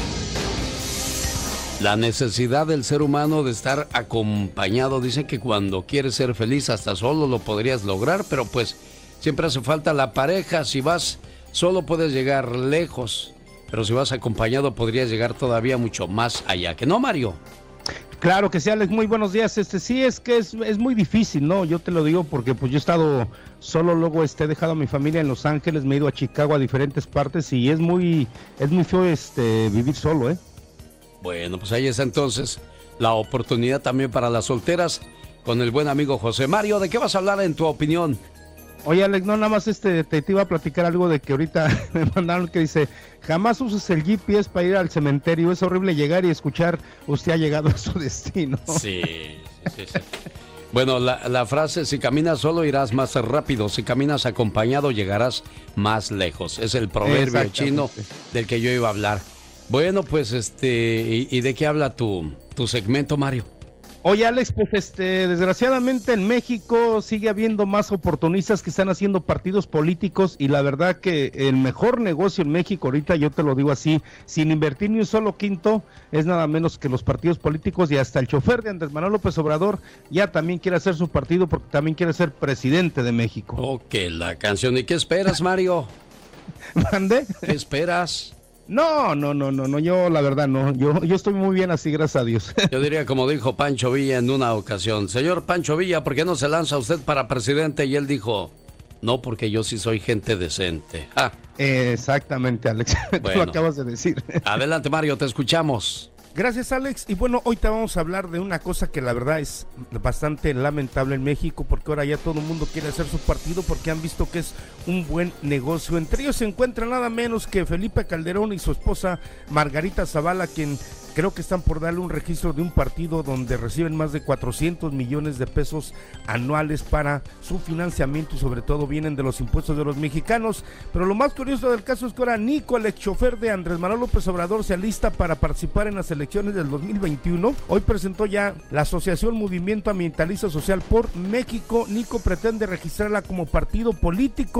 La necesidad del ser humano de estar acompañado. Dicen que cuando quieres ser feliz hasta solo lo podrías lograr, pero pues siempre hace falta la pareja. Si vas solo puedes llegar lejos, pero si vas acompañado podrías llegar todavía mucho más allá. ¿Que no, Mario? Claro que sí, Alex, muy buenos días. Este sí es que es, es muy difícil, ¿no? Yo te lo digo porque pues yo he estado solo, luego este, he dejado a mi familia en Los Ángeles, me he ido a Chicago, a diferentes partes, y es muy, es muy feo este vivir solo, ¿eh? Bueno, pues ahí está entonces la oportunidad también para las solteras con el buen amigo José Mario. ¿De qué vas a hablar en tu opinión? Oye, Alex, no, nada más este, te, te iba a platicar algo de que ahorita me mandaron que dice, jamás uses el G P S para ir al cementerio, es horrible llegar y escuchar, usted ha llegado a su destino. Sí, sí, sí. Bueno, la, la frase, si caminas solo irás más rápido, si caminas acompañado llegarás más lejos. Es el proverbio chino del que yo iba a hablar. Bueno, pues este, ¿y, y de qué habla tu, tu segmento, Mario? Oye, Alex, pues este, desgraciadamente en México sigue habiendo más oportunistas que están haciendo partidos políticos, y la verdad que el mejor negocio en México ahorita, yo te lo digo así, sin invertir ni un solo quinto, es nada menos que los partidos políticos, y hasta el chofer de Andrés Manuel López Obrador ya también quiere hacer su partido porque también quiere ser presidente de México. Ok, la canción. ¿Y qué esperas, Mario? ¿Mande? ¿Qué esperas? No, no, no, no, no, yo la verdad no, yo, yo estoy muy bien así, gracias a Dios. Yo diría como dijo Pancho Villa en una ocasión, señor Pancho Villa, ¿por qué no se lanza usted para presidente? Y él dijo, no, porque yo sí soy gente decente. Ah. Exactamente, Alex, bueno, tú lo acabas de decir. Adelante, Mario, te escuchamos. Gracias, Alex. Y bueno, hoy te vamos a hablar de una cosa que la verdad es bastante lamentable en México, porque ahora ya todo el mundo quiere hacer su partido porque han visto que es un buen negocio. Entre ellos se encuentra nada menos que Felipe Calderón y su esposa Margarita Zavala, quien creo que están por darle un registro de un partido donde reciben más de cuatrocientos millones de pesos anuales para su financiamiento, y sobre todo vienen de los impuestos de los mexicanos. Pero lo más curioso del caso es que ahora Nico, el ex chofer de Andrés Manuel López Obrador, se alista para participar en las elecciones del dos mil veintiuno. Hoy presentó ya la Asociación Movimiento Ambientalista Social por México. Nico pretende registrarla como partido político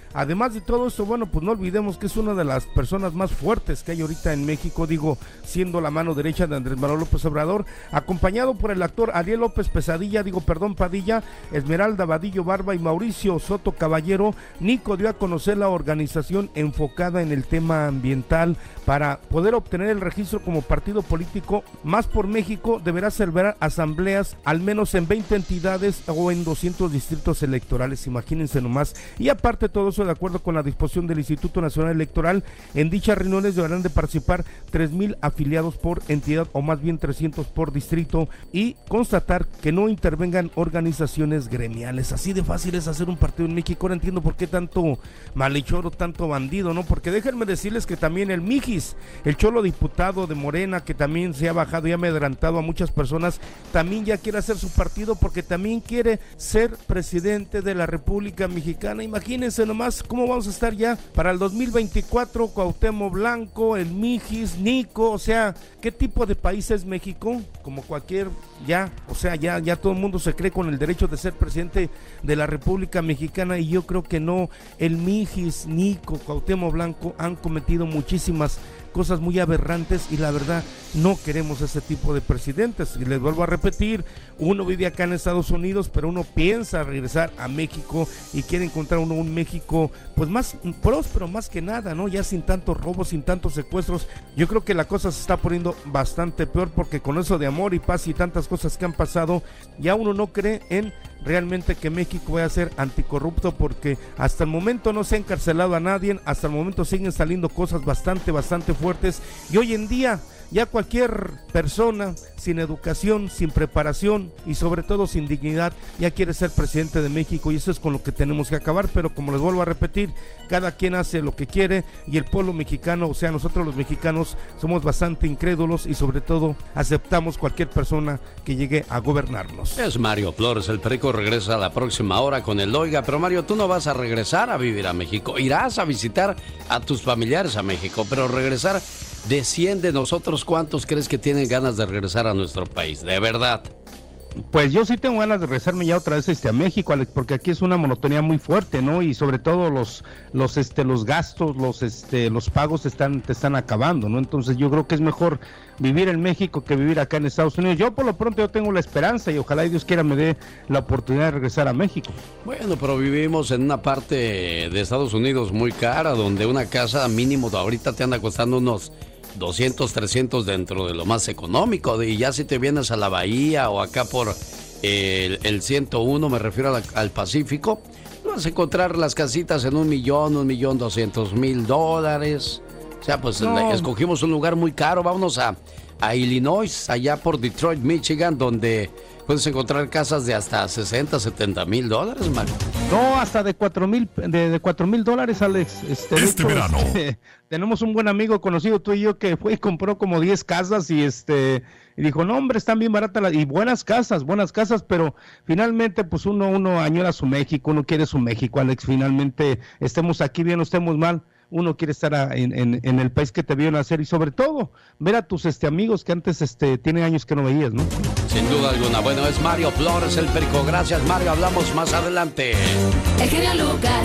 además de todo eso, bueno, pues no olvidemos que es una de las personas más fuertes que hay ahorita en México, digo, siendo la mano derecha de Andrés Manuel López Obrador, acompañado por el actor Ariel López Pesadilla, digo, perdón, Padilla, Esmeralda Vadillo Barba y Mauricio Soto Caballero. Nico dio a conocer la organización enfocada en el tema ambiental. Para poder obtener el registro como partido político, Más por México deberá celebrar asambleas al menos en veinte entidades o en doscientos distritos electorales, imagínense nomás. Y aparte de todo eso, de acuerdo con la disposición del Instituto Nacional Electoral, en dichas reuniones deberán de participar tres mil afiliados por entidad, o más bien trescientos por distrito, y constatar que no intervengan organizaciones gremiales. Así de fácil es hacer un partido en México. Ahora entiendo por qué tanto malhechor, tanto bandido, ¿no? Porque déjenme decirles que también el Mijis, el cholo diputado de Morena, que también se ha bajado y ha amedrentado a muchas personas, también ya quiere hacer su partido, porque también quiere ser presidente de la República Mexicana. Imagínense nomás cómo vamos a estar ya para el dos mil veinticuatro, Cuauhtémoc Blanco, el Mijis, Nico, o sea, ¿qué tipo de país es México? Como cualquier, ya, o sea, ya, ya todo el mundo se cree con el derecho de ser presidente de la República Mexicana, y yo creo que no. El Mijis, Nico, Cuauhtémoc Blanco han cometido muchísimas cosas muy aberrantes, y la verdad no queremos ese tipo de presidentes. Y les vuelvo a repetir, uno vive acá en Estados Unidos, pero uno piensa regresar a México y quiere encontrar uno un México pues más próspero, más que nada, ¿no? Ya sin tantos robos, sin tantos secuestros. Yo creo que la cosa se está poniendo bastante peor, porque con eso de amor y paz y tantas cosas que han pasado, ya uno no cree en realmente que México vaya a ser anticorrupto, porque hasta el momento no se ha encarcelado a nadie, hasta el momento siguen saliendo cosas bastante, bastante fuertes, y hoy en día ya cualquier persona sin educación, sin preparación y sobre todo sin dignidad ya quiere ser presidente de México, y eso es con lo que tenemos que acabar. Pero como les vuelvo a repetir, cada quien hace lo que quiere, y el pueblo mexicano, o sea, nosotros los mexicanos somos bastante incrédulos, y sobre todo aceptamos cualquier persona que llegue a gobernarnos. Es Mario Flores, el Perico regresa a la próxima hora con el Oiga. Pero Mario, tú no vas a regresar a vivir a México, irás a visitar a tus familiares a México, pero regresar, de cien de nosotros, ¿cuántos crees que tienen ganas de regresar a nuestro país? De verdad. Pues yo sí tengo ganas de regresarme ya otra vez este a México, Alex, porque aquí es una monotonía muy fuerte, ¿no? Y sobre todo los los este los gastos, los este los pagos están te están acabando, ¿no? Entonces yo creo que es mejor vivir en México que vivir acá en Estados Unidos. Yo por lo pronto yo tengo la esperanza, y ojalá y Dios quiera me dé la oportunidad de regresar a México. Bueno, pero vivimos en una parte de Estados Unidos muy cara, donde una casa mínimo de ahorita te anda costando unos doscientos, trescientos dentro de lo más económico. Y ya si te vienes a la Bahía o acá por el, el ciento uno, me refiero a la, al Pacífico, vas a encontrar las casitas en un millón, un millón doscientos mil dólares. O sea, pues no. Escogimos un lugar muy caro. Vámonos a, a Illinois, allá por Detroit, Michigan, donde puedes encontrar casas de hasta sesenta, setenta mil dólares, Mario. No, hasta de cuatro mil, de, de cuatro mil dólares, Alex. Este, este hecho, verano. Este, tenemos un buen amigo conocido, tú y yo, que fue y compró como diez casas, y este, y dijo, no, hombre, están bien baratas las, y buenas casas, buenas casas, pero finalmente, pues uno, uno añora su México, uno quiere su México, Alex. Finalmente, estemos aquí bien o estemos mal, uno quiere estar a, en, en, en el país que te vio nacer, y sobre todo ver a tus este amigos que antes este tienen años que no veías, ¿no? Sin duda alguna. Bueno, es Mario Flores, el Perico. Gracias, Mario. Hablamos más adelante. El genio Lucas.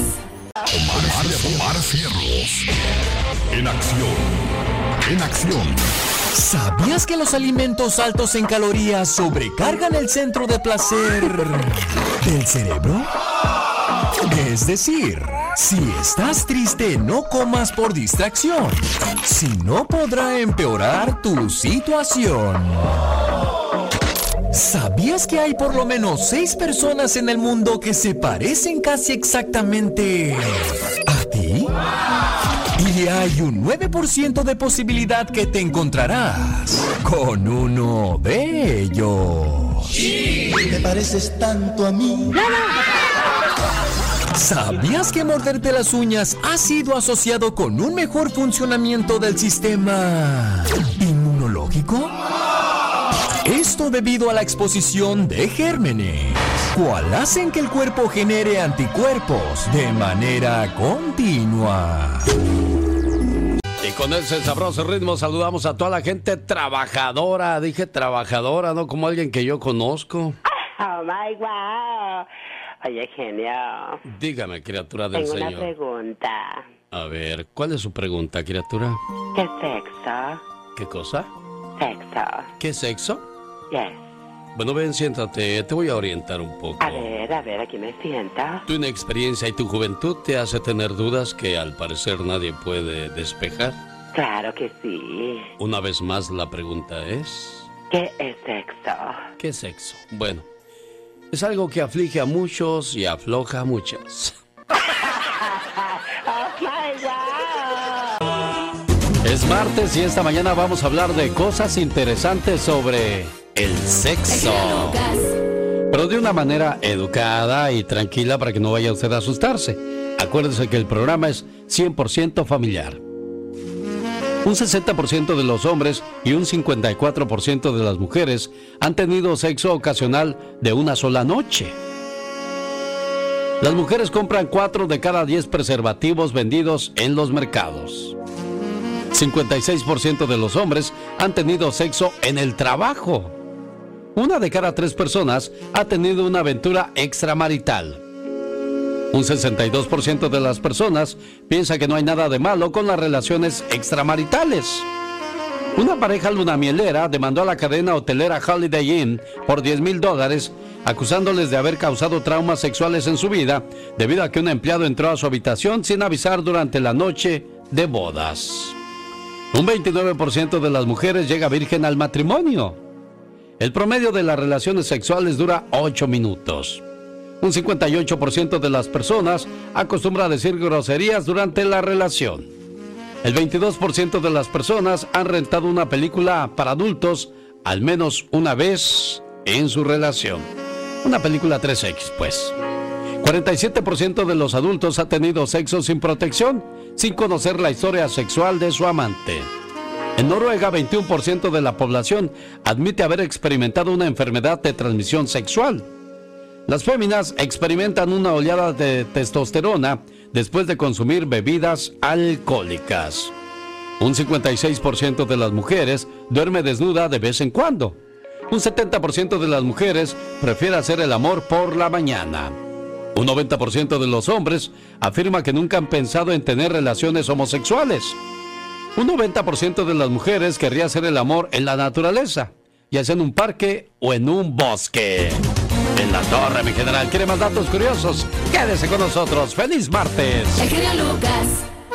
Omar, Omar Fierros. En acción. En acción. ¿Sabías que los alimentos altos en calorías sobrecargan el centro de placer del cerebro? Es decir, si estás triste, no comas por distracción, si no podrá empeorar tu situación. ¿Sabías que hay por lo menos seis personas en el mundo que se parecen casi exactamente a ti? Y hay un nueve por ciento de posibilidad que te encontrarás con uno de ellos. Sí, te pareces tanto a mí. ¿Sabías que morderte las uñas ha sido asociado con un mejor funcionamiento del sistema inmunológico? Esto debido a la exposición de gérmenes, cual hacen que el cuerpo genere anticuerpos de manera continua. Y con ese sabroso ritmo saludamos a toda la gente trabajadora. Dije trabajadora, no como alguien que yo conozco. Oh my wow. Oye, genio. Dígame, criatura del Tengo Señor. una pregunta. A ver, ¿cuál es su pregunta, criatura? ¿Qué sexo? ¿Qué cosa? Sexo. ¿Qué sexo? Yes. Bueno, ven, siéntate, te voy a orientar un poco. A ver, a ver, aquí me siento. Tu inexperiencia y tu juventud te hace tener dudas que al parecer nadie puede despejar. Claro que sí. Una vez más, la pregunta es... ¿Qué es sexo? ¿Qué sexo? Bueno, es algo que aflige a muchos y afloja a muchas. Oh my God. Es martes y esta mañana vamos a hablar de cosas interesantes sobre el sexo. Pero de una manera educada y tranquila para que no vaya usted a asustarse. Acuérdese que el programa es cien por ciento familiar. Un sesenta por ciento de los hombres y un cincuenta y cuatro por ciento de las mujeres han tenido sexo ocasional de una sola noche. Las mujeres compran cuatro de cada diez preservativos vendidos en los mercados. cincuenta y seis por ciento de los hombres han tenido sexo en el trabajo. Una de cada tres personas ha tenido una aventura extramarital. Un sesenta y dos por ciento de las personas piensa que no hay nada de malo con las relaciones extramaritales. Una pareja lunamielera demandó a la cadena hotelera Holiday Inn por diez mil dólares, acusándoles de haber causado traumas sexuales en su vida debido a que un empleado entró a su habitación sin avisar durante la noche de bodas. Un veintinueve por ciento de las mujeres llega virgen al matrimonio. El promedio de las relaciones sexuales dura ocho minutos. Un cincuenta y ocho por ciento de las personas acostumbra a decir groserías durante la relación. El veintidós por ciento de las personas han rentado una película para adultos al menos una vez en su relación. Una película tres equis, pues. cuarenta y siete por ciento de los adultos ha tenido sexo sin protección, sin conocer la historia sexual de su amante. En Noruega, veintiuno por ciento de la población admite haber experimentado una enfermedad de transmisión sexual. Las féminas experimentan una oleada de testosterona después de consumir bebidas alcohólicas. Un cincuenta y seis por ciento de las mujeres duerme desnuda de vez en cuando. Un setenta por ciento de las mujeres prefiere hacer el amor por la mañana. Un noventa por ciento de los hombres afirma que nunca han pensado en tener relaciones homosexuales. Un noventa por ciento de las mujeres querría hacer el amor en la naturaleza, ya sea en un parque o en un bosque. En la torre, mi general. ¿Quiere más datos curiosos? Quédese con nosotros. ¡Feliz martes! El genio Lucas.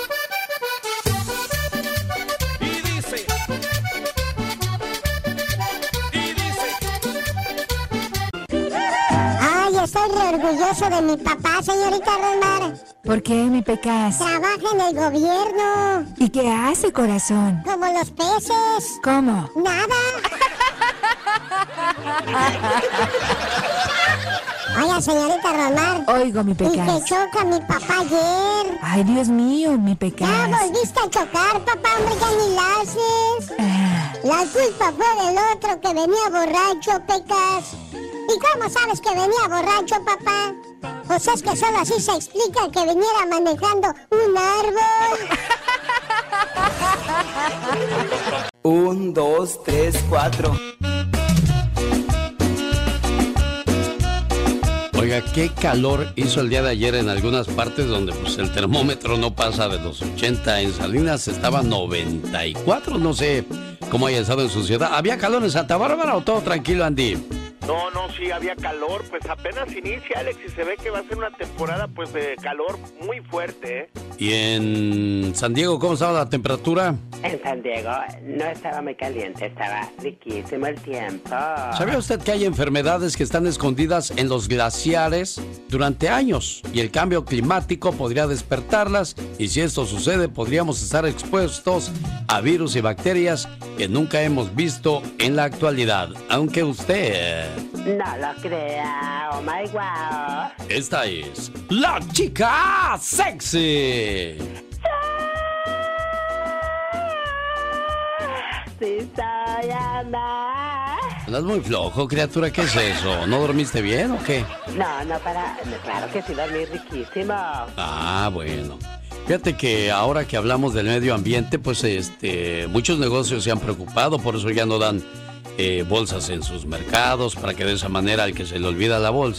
Y dice. Y dice. Ay, estoy re orgulloso de mi papá, señorita Rosmar. ¿Por qué, mi Pecas? Trabaja en el gobierno. ¿Y qué hace, corazón? Como los peces. ¿Cómo? Nada. Oiga, señorita Rosmar. Oigo, mi Pecas. Y que choca mi papá ayer. Ay, Dios mío, mi Pecas. Ya volviste a chocar, papá, hombre, ya ni la haces. Ah. La culpa fue del otro que venía borracho, Pecas. ¿Y cómo sabes que venía borracho, papá? Pues es que solo así se explica que viniera manejando un árbol. Un, dos, tres, cuatro. Oiga, qué calor hizo el día de ayer en algunas partes donde pues el termómetro no pasa de los ochenta. En Salinas estaba noventa y cuatro, no sé cómo haya estado en su ciudad. ¿Había calor en Santa Bárbara o todo tranquilo, Andy? No, no, sí, había calor, pues apenas inicia, Alex, y se ve que va a ser una temporada, pues, de calor muy fuerte, ¿eh? ¿Y en San Diego cómo estaba la temperatura? En San Diego no estaba muy caliente, estaba riquísimo el tiempo. ¿Sabía usted que hay enfermedades que están escondidas en los glaciares durante años? Y el cambio climático podría despertarlas, y si esto sucede, podríamos estar expuestos a virus y bacterias que nunca hemos visto en la actualidad, aunque usted... No lo crea, oh my wow. Esta es la chica sexy. Sí, soy Ana. Andas muy flojo, criatura, ¿qué es eso? ¿No dormiste bien o qué? No, no, para... Claro que sí, dormí riquísimo. Ah, bueno. Fíjate que ahora que hablamos del medio ambiente, pues este, muchos negocios se han preocupado, por eso ya no dan... Eh, bolsas en sus mercados, para que de esa manera al que se le olvida la bolsa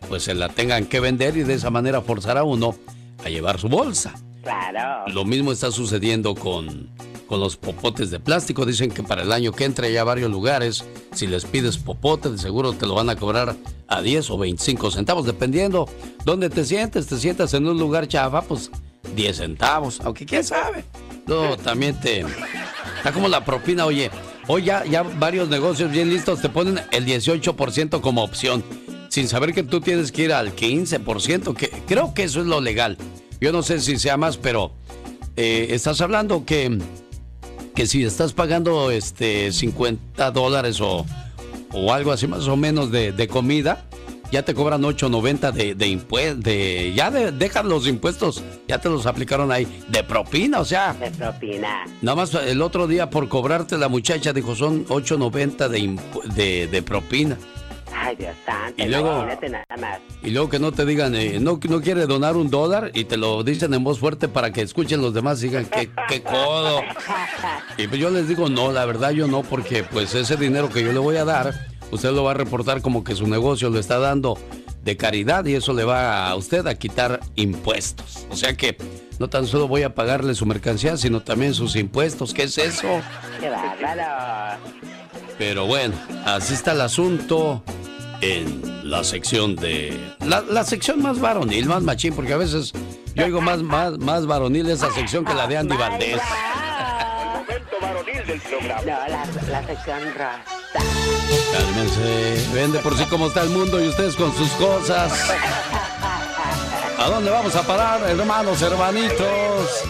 pues se la tengan que vender y de esa manera forzar a uno a llevar su bolsa. Claro. Lo mismo está sucediendo con, con los popotes de plástico. Dicen que para el año que entra ya a varios lugares, si les pides popote, de seguro te lo van a cobrar a diez o veinticinco centavos, dependiendo dónde te sientes. Te sientas en un lugar chafa, pues diez centavos, aunque quién sabe. No, también te... Está como la propina, oye. Hoy ya, ya varios negocios bien listos te ponen el dieciocho por ciento como opción, sin saber que tú tienes que ir al quince por ciento, que creo que eso es lo legal. Yo no sé si sea más, pero eh, estás hablando que, que si estás pagando este cincuenta dólares o, o algo así más o menos de, de comida, ya te cobran ocho noventa de, de impuestos, de, ya de, dejan los impuestos, ya te los aplicaron ahí, de propina, o sea. De propina. Nada más el otro día por cobrarte la muchacha dijo son ocho noventa de, de, de propina. Ay, Dios santo, y luego, imagínate nada más. Y luego que no te digan, eh, no, no quiere donar un dólar y te lo dicen en voz fuerte para que escuchen los demás y digan, qué, qué codo. Y pues yo les digo, no, la verdad yo no, porque pues ese dinero que yo le voy a dar, usted lo va a reportar como que su negocio lo está dando de caridad y eso le va a usted a quitar impuestos. O sea que no tan solo voy a pagarle su mercancía, sino también sus impuestos. ¿Qué es eso? ¡Qué bárbaro! Pero bueno, así está el asunto en la sección de... La, la sección más varonil, más machín, porque a veces yo oigo más, más, más varonil esa sección que la de Andy Valdés. El momento varonil del programa. No, la, la sección rosa. Cálmense, ven de por sí cómo está el mundo y ustedes con sus cosas. ¿A dónde vamos a parar, hermanos, hermanitos?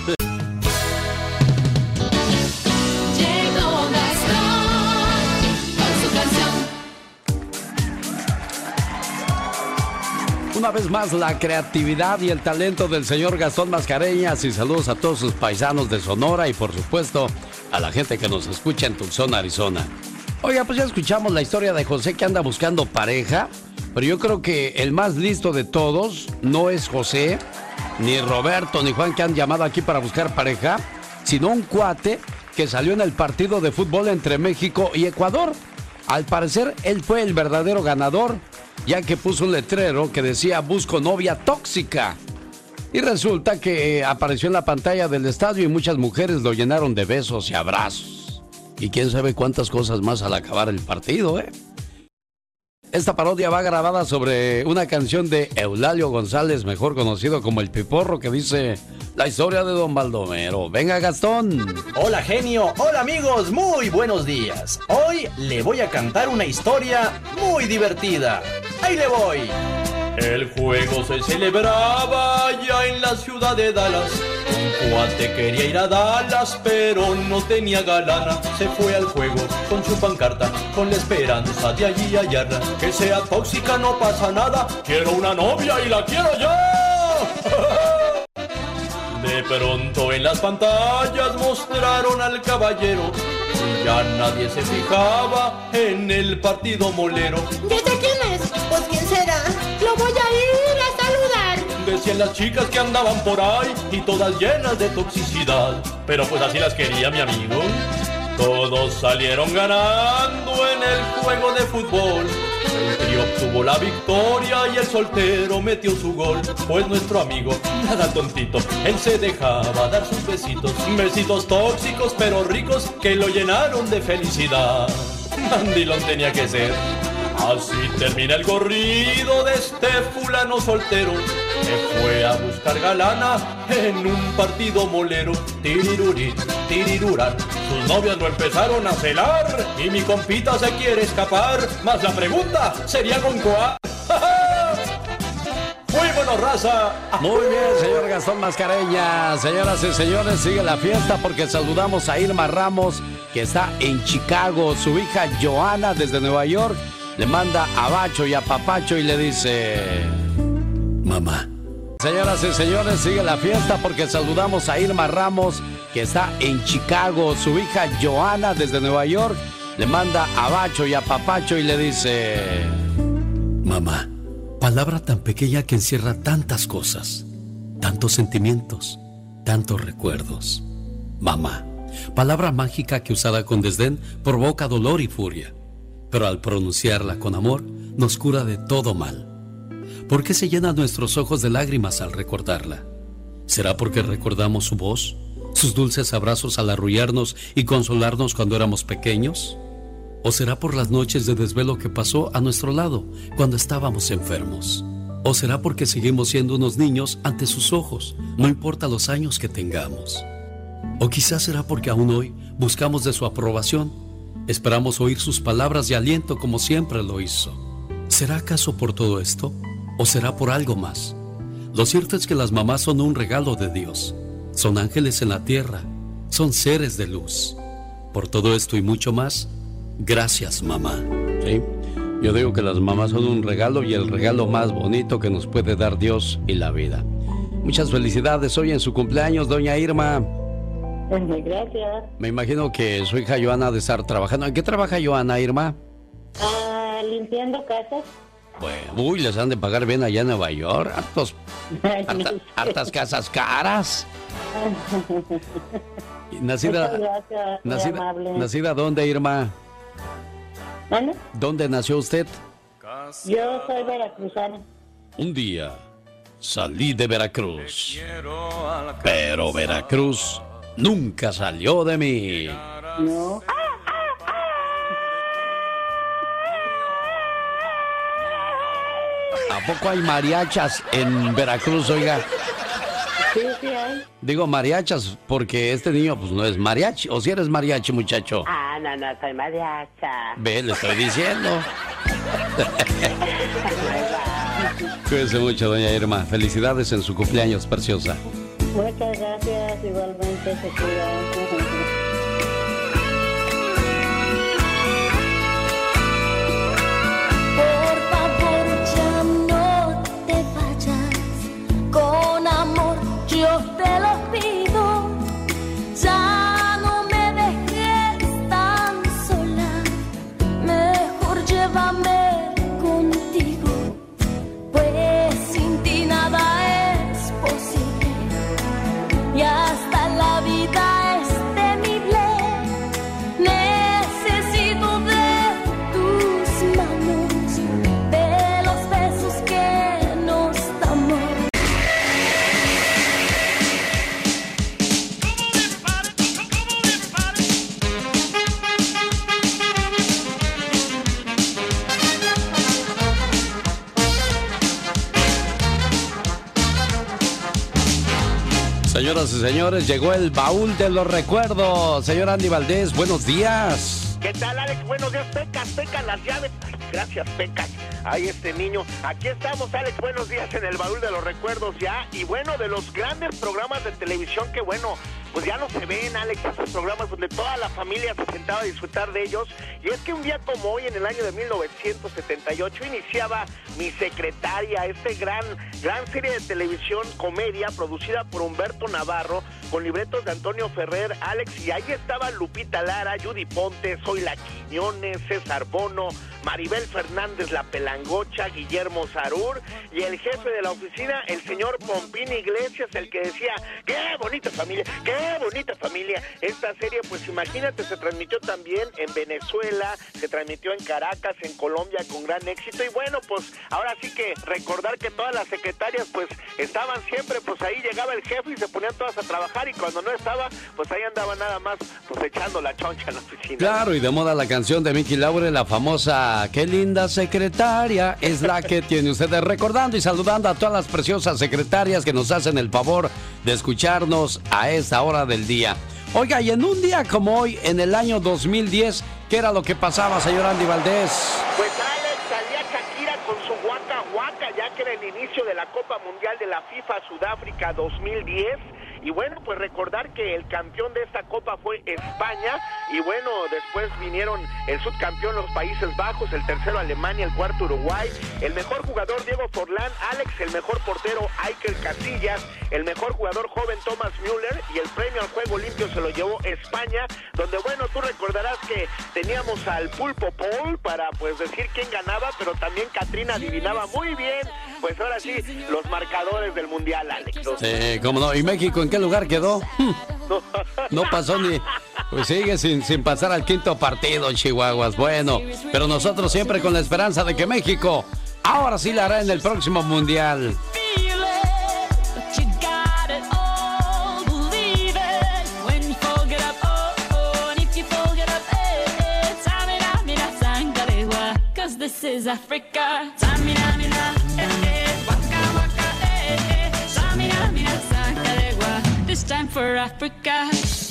Una vez más, la creatividad y el talento del señor Gastón Mascareñas, y saludos a todos sus paisanos de Sonora y por supuesto a la gente que nos escucha en Tucson, Arizona. Oiga, pues ya escuchamos la historia de José que anda buscando pareja, pero yo creo que el más listo de todos no es José, ni Roberto, ni Juan que han llamado aquí para buscar pareja, sino un cuate que salió en el partido de fútbol entre México y Ecuador. Al parecer, él fue el verdadero ganador, ya que puso un letrero que decía busco novia tóxica. Y resulta que apareció en la pantalla del estadio y muchas mujeres lo llenaron de besos y abrazos. Y quién sabe cuántas cosas más al acabar el partido, ¿eh? Esta parodia va grabada sobre una canción de Eulalio González, mejor conocido como El Piporro, que dice la historia de Don Baldomero. Venga, Gastón. Hola, genio. Hola, amigos. Muy buenos días. Hoy le voy a cantar una historia muy divertida. Ahí le voy. El juego se celebraba ya en la ciudad de Dallas. Un cuate quería ir a Dallas, pero no tenía galana. Se fue al juego con su pancarta, con la esperanza de allí hallarla. Que sea tóxica no pasa nada, quiero una novia y la quiero yo. De pronto en las pantallas mostraron al caballero y ya nadie se fijaba en el partido molero. ¿Ya sé quién es? Pues ¿quién será? Lo voy a ir a saludar. Decían las chicas que andaban por ahí y todas llenas de toxicidad, pero pues así las quería mi amigo. Todos salieron ganando en el juego de fútbol. El trío obtuvo la victoria y el soltero metió su gol. Pues nuestro amigo, nada tontito, él se dejaba dar sus besitos. Besitos tóxicos pero ricos que lo llenaron de felicidad. Mandilón tenía que ser. Así termina el corrido de este fulano soltero que fue a buscar galana en un partido molero. Tirirurí, tirirurán, sus novias lo empezaron a celar y mi compita se quiere escapar, mas la pregunta sería con cuál. Muy bueno, raza. Muy bien, señor Gastón Mascareña. Señoras y señores, sigue la fiesta porque saludamos a Irma Ramos, que está en Chicago. Su hija Joana, desde Nueva York, le manda a Bacho y a Papacho y le dice: mamá. Señoras y señores, sigue la fiesta porque saludamos a Irma Ramos, que está en Chicago. Su hija Joana, desde Nueva York, le manda a Bacho y a Papacho y le dice: mamá. Palabra tan pequeña que encierra tantas cosas, tantos sentimientos, tantos recuerdos. Mamá. Palabra mágica que usada con desdén provoca dolor y furia, pero al pronunciarla con amor nos cura de todo mal. ¿Por qué se llenan nuestros ojos de lágrimas al recordarla? ¿Será porque recordamos su voz, sus dulces abrazos al arrullarnos y consolarnos cuando éramos pequeños? ¿O será por las noches de desvelo que pasó a nuestro lado cuando estábamos enfermos? ¿O será porque seguimos siendo unos niños ante sus ojos, no importa los años que tengamos? ¿O quizás será porque aún hoy buscamos de su aprobación, esperamos oír sus palabras de aliento como siempre lo hizo? ¿Será acaso por todo esto? ¿O será por algo más? Lo cierto es que las mamás son un regalo de Dios. Son ángeles en la tierra. Son seres de luz. Por todo esto y mucho más, gracias, mamá. Sí, yo digo que las mamás son un regalo y el regalo más bonito que nos puede dar Dios y la vida. Muchas felicidades hoy en su cumpleaños, doña Irma. Gracias. Me imagino que su hija Joana ha de estar trabajando. ¿En qué trabaja Joana, Irma? Ah, limpiando casas. Bueno, uy, les han de pagar bien allá en Nueva York. Hartos, harta, hartas casas caras. Nacida, Muchas gracias, muy nacida, amable. ¿Nacida dónde, Irma? ¿Dónde? ¿Dónde nació usted? Yo soy veracruzana. Un día salí de Veracruz, pero Veracruz nunca salió de mí. No. ¿A poco hay mariachas en Veracruz, oiga? Sí, sí hay. Digo mariachas porque este niño pues no es mariachi. ¿O si eres mariachi, muchacho? Ah, no, no, soy mariacha. Ve, le estoy diciendo. Cuídense mucho, doña Irma. Felicidades en su cumpleaños, preciosa. Muchas gracias, igualmente se cuidan. Con amor yo te lo pido, ya no me dejes tan sola, mejor llévame contigo, pues sin ti nada es posible y hasta la vida es temible. Necesito de tus manos, de los besos que nos damos. Señoras y señores, llegó el baúl de los recuerdos. Señor Andy Valdés, buenos días. ¿Qué tal, Alex? Buenos días, Pecas, Pecas, las llaves. Gracias, Pecas. Ay, este niño. Aquí estamos, Alex, buenos días en el baúl de los recuerdos ya. Y bueno, de los grandes programas de televisión que, bueno, pues ya no se ven, Alex, esos programas donde toda la familia se sentaba a disfrutar de ellos. Y es que un día como hoy, en el año de mil novecientos setenta y ocho, iniciaba Mi Secretaria, este gran, gran serie de televisión, comedia, producida por Humberto Navarro, con libretos de Antonio Ferrer, Alex, y ahí estaba Lupita Lara, Judy Ponte, Zoila Quiñones, César Bono, Maribel Fernández La Pelangocha, Guillermo Sarur, y el jefe de la oficina, el señor Pompín Iglesias, el que decía, ¡qué bonita familia, qué bonita familia! Esta serie, pues imagínate, se transmitió también en Venezuela, se transmitió en Caracas, en Colombia, con gran éxito, y bueno, pues ahora sí que recordar que todas las secretarias, pues estaban siempre, pues ahí llegaba el jefe y se ponían todas a trabajar, y cuando no estaba, pues ahí andaba nada más, pues echando la choncha en la oficina. Claro, y de moda la canción de Mickey Laure, la famosa "Qué linda secretaria es la que tiene ustedes", recordando y saludando a todas las preciosas secretarias que nos hacen el favor de escucharnos a esta hora del día. Oiga, y en un día como hoy, en el año dos mil diez, ¿qué era lo que pasaba, señor Andy Valdés? Pues Alex, salía Shakira con su Waka Waka, ya que era el inicio de la Copa Mundial de la FIFA Sudáfrica dos mil diez. Y bueno, pues recordar que el campeón de esta copa fue España, y bueno, después vinieron el subcampeón los Países Bajos, el tercero Alemania, el cuarto Uruguay, el mejor jugador Diego Forlán, Alex, el mejor portero Iker Casillas, el mejor jugador joven Thomas Müller, y el premio al juego limpio se lo llevó España, donde bueno, tú recordarás que teníamos al Pulpo Paul para pues decir quién ganaba, pero también Katrina adivinaba muy bien, pues ahora sí, los marcadores del Mundial, Alex. Los... Sí, cómo no. ¿Y México en qué lugar quedó? No pasó ni... Pues sigue sin, sin pasar al quinto partido, Chihuahuas. Bueno, pero nosotros siempre con la esperanza de que México Ahora sí la hará en el próximo mundial. This is Africa. Samina, mina, eh, eh, waka, waka, eh, eh. Samina, mina, sangalegua. This time for Africa.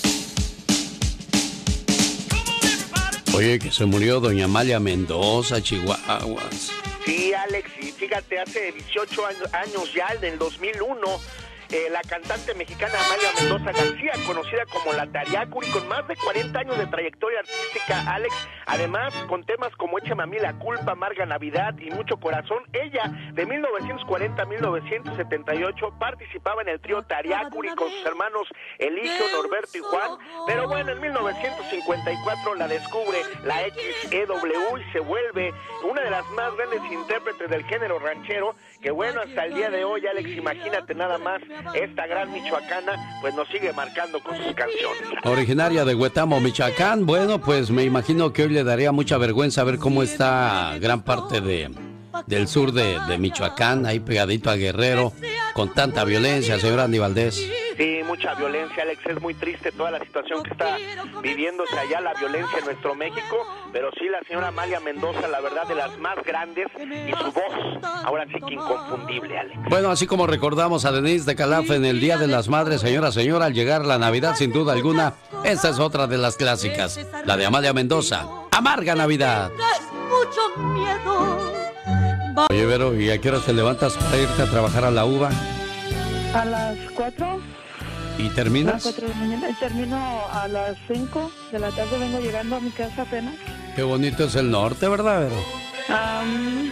Oye, que se murió doña Amalia Mendoza, Chihuahuas. Sí, Alex, y fíjate, hace dieciocho años, años ya, en el dos mil uno, eh, la cantante mexicana Amalia Mendoza García, conocida como la Tariacuri, con más de cuarenta años de trayectoria artística, Alex, además con temas como Échame a mí la culpa, Amarga Navidad y Mucho Corazón. Ella, de mil novecientos cuarenta a mil novecientos setenta y ocho, participaba en el trío Tariacuri con sus hermanos Eligio, Norberto y Juan, pero bueno, en mil novecientos cincuenta y cuatro la descubre la X E W y se vuelve una de las más grandes intérpretes del género ranchero, que bueno, hasta el día de hoy, Alex, imagínate nada más, esta gran michoacana, pues nos sigue marcando con sus canciones. Originaria de Huetamo, Michoacán. Bueno, pues me imagino que hoy le daría mucha vergüenza ver cómo está gran parte de, del sur de, de Michoacán, ahí pegadito a Guerrero, con tanta violencia, señor Andy Valdés. Sí, mucha violencia, Alex, es muy triste toda la situación que está viviéndose allá, la violencia en nuestro México, pero sí, la señora Amalia Mendoza, la verdad, de las más grandes, y su voz, ahora sí que inconfundible, Alex. Bueno, así como recordamos a Denise de Calaf en el Día de las Madres, señora, señora, al llegar la Navidad, sin duda alguna, esta es otra de las clásicas, la de Amalia Mendoza, Amarga Navidad. Mucho miedo. Oye, Vero, ¿y a qué hora te levantas para irte a trabajar a la uva? A las cuatro. ¿Y terminas? A las cuatro de la mañana. Y termino a las cinco de la tarde, vengo llegando a mi casa apenas. Qué bonito es el norte, ¿verdad, Vero? Um,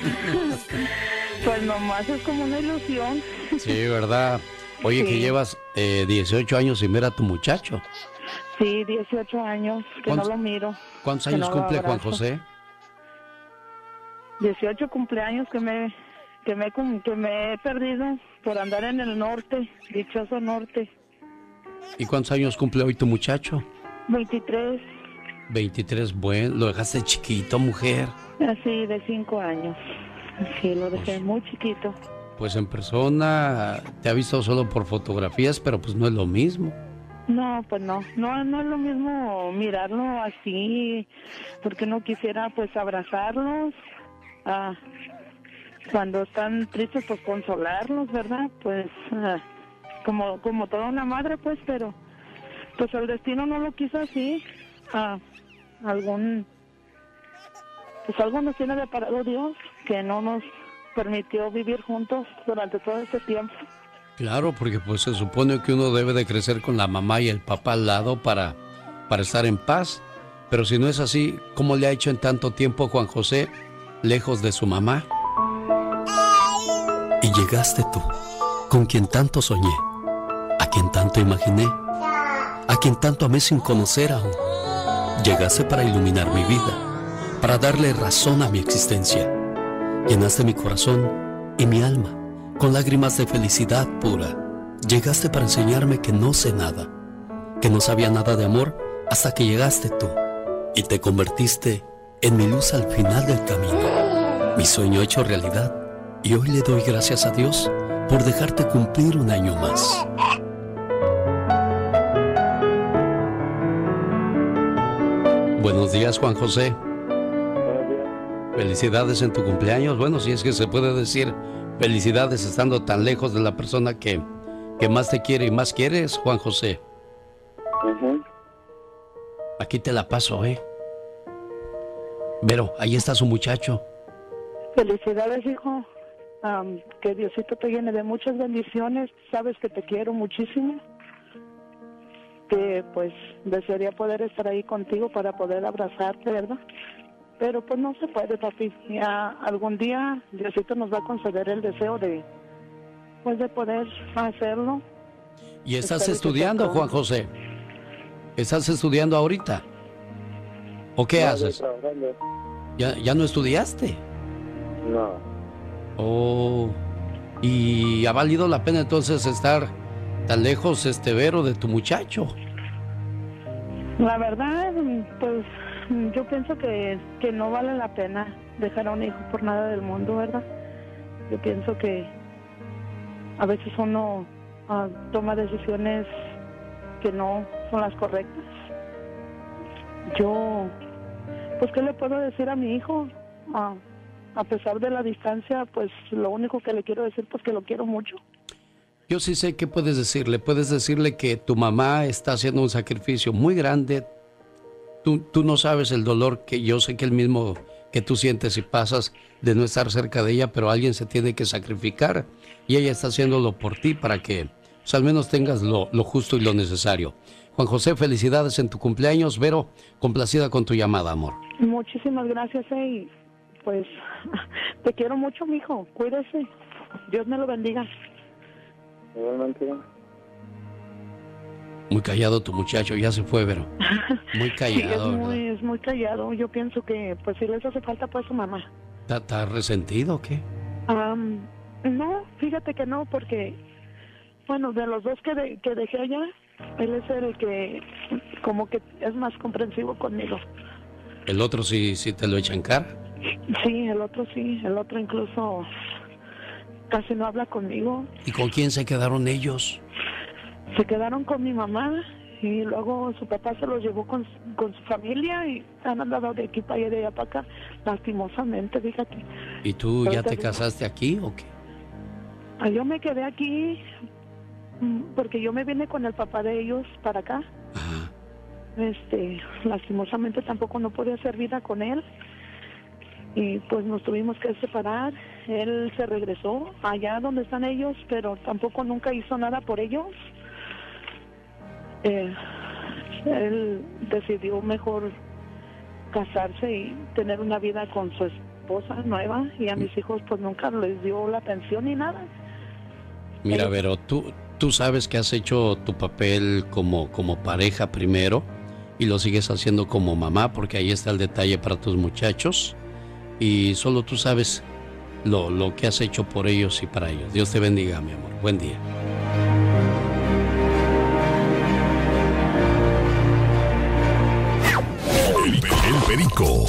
pues nomás es como una ilusión. Sí, ¿verdad? Oye, sí. Que llevas eh, dieciocho años sin ver a tu muchacho. Sí, dieciocho años, que no lo miro. ¿Cuántos años no cumple Juan José? dieciocho cumpleaños que me, que, me, que me he perdido por andar en el norte, dichoso norte. ¿Y cuántos años cumple hoy tu muchacho? veintitrés. veintitrés, bueno, lo dejaste chiquito, mujer. Así, de cinco años. Sí, lo dejé pues, muy chiquito. Pues en persona te ha visto solo por fotografías, pero pues no es lo mismo. No, pues no, no, no es lo mismo mirarlo así, porque no quisiera pues abrazarlos, ah, cuando están tristes pues consolarlos, ¿verdad? Pues ah, como como toda una madre pues, pero pues el destino no lo quiso así, ah, algún, pues algo nos tiene deparado Dios, que no nos permitió vivir juntos durante todo este tiempo. Claro, porque pues se supone que uno debe de crecer con la mamá y el papá al lado para, para estar en paz. Pero si no es así, ¿cómo le ha hecho en tanto tiempo Juan José lejos de su mamá? Y llegaste tú, con quien tanto soñé, a quien tanto imaginé, a quien tanto amé sin conocer aún. Llegaste para iluminar mi vida, para darle razón a mi existencia. Llenaste mi corazón y mi alma con lágrimas de felicidad pura. Llegaste para enseñarme que no sé nada, que no sabía nada de amor hasta que llegaste tú y te convertiste en mi luz al final del camino. Mi sueño hecho realidad, y hoy le doy gracias a Dios por dejarte cumplir un año más. Buenos días, Juan José. Buenos días. Felicidades en tu cumpleaños. Bueno, si es que se puede decir felicidades estando tan lejos de la persona que, que más te quiere y más quieres, Juan José. Uh-huh. Aquí te la paso, ¿eh? Vero, ahí está su muchacho. Felicidades, hijo. Um, que Diosito te llene de muchas bendiciones. Sabes que te quiero muchísimo. Que pues desearía poder estar ahí contigo para poder abrazarte, ¿verdad? Pero pues no se puede, papi. Ya algún día Diosito nos va a conceder el deseo de, pues de poder hacerlo. ¿Y estás estudiando, Juan José? ¿Estás estudiando ahorita? ¿O qué no, haces? ¿Ya, ¿Ya no estudiaste? No. Oh, ¿y ha valido la pena entonces estar tan lejos, este Vero, de tu muchacho? La verdad, pues yo pienso que, que no vale la pena dejar a un hijo por nada del mundo, ¿verdad? Yo pienso que a veces uno uh, toma decisiones que no son las correctas. Yo, pues, ¿qué le puedo decir a mi hijo? Uh, a pesar de la distancia, pues, lo único que le quiero decir, pues, que lo quiero mucho. Yo sí sé qué puedes decirle. Puedes decirle que tu mamá está haciendo un sacrificio muy grande. Tú, tú no sabes el dolor que yo sé que el mismo que tú sientes y pasas de no estar cerca de ella, pero alguien se tiene que sacrificar y ella está haciéndolo por ti para que pues, al menos tengas lo, lo justo y lo necesario. Juan José, felicidades en tu cumpleaños. Vero, complacida con tu llamada, amor. Muchísimas gracias, eh, y pues te quiero mucho, mijo. Cuídese. Dios me lo bendiga. Igualmente. Muy callado tu muchacho, ya se fue, Vero. Muy callado, sí, es ¿verdad? muy, es muy callado. Yo pienso que, pues, si les hace falta, pues, su mamá. ¿Está, está resentido o qué? Um, no, fíjate que no, porque, bueno, de los dos que, de, que dejé allá, él es el que, como que es más comprensivo conmigo. ¿El otro sí, sí te lo echa en cara? Sí, el otro sí, el otro incluso casi no habla conmigo. ¿Y con quién se quedaron ellos? Se quedaron con mi mamá y luego su papá se los llevó con, con su familia y han andado de aquí para allá, de allá para acá, lastimosamente, fíjate. ¿Y tú Pero ya te digo, casaste aquí o qué? yo me quedé aquí mm, porque yo me vine con el papá de ellos para acá. Ajá. Este, lastimosamente tampoco no podía hacer vida con él y pues nos tuvimos que separar. Él se regresó allá donde están ellos, pero tampoco nunca hizo nada por ellos. Eh, él decidió mejor casarse y tener una vida con su esposa nueva, y a mis hijos pues nunca les dio la atención ni nada. Mira, Vero, tú, tú sabes que has hecho tu papel como, como pareja primero y lo sigues haciendo como mamá, porque ahí está el detalle para tus muchachos y solo tú sabes lo, lo que has hecho por ellos y para ellos. Dios te bendiga, mi amor. Buen día. El, el Perico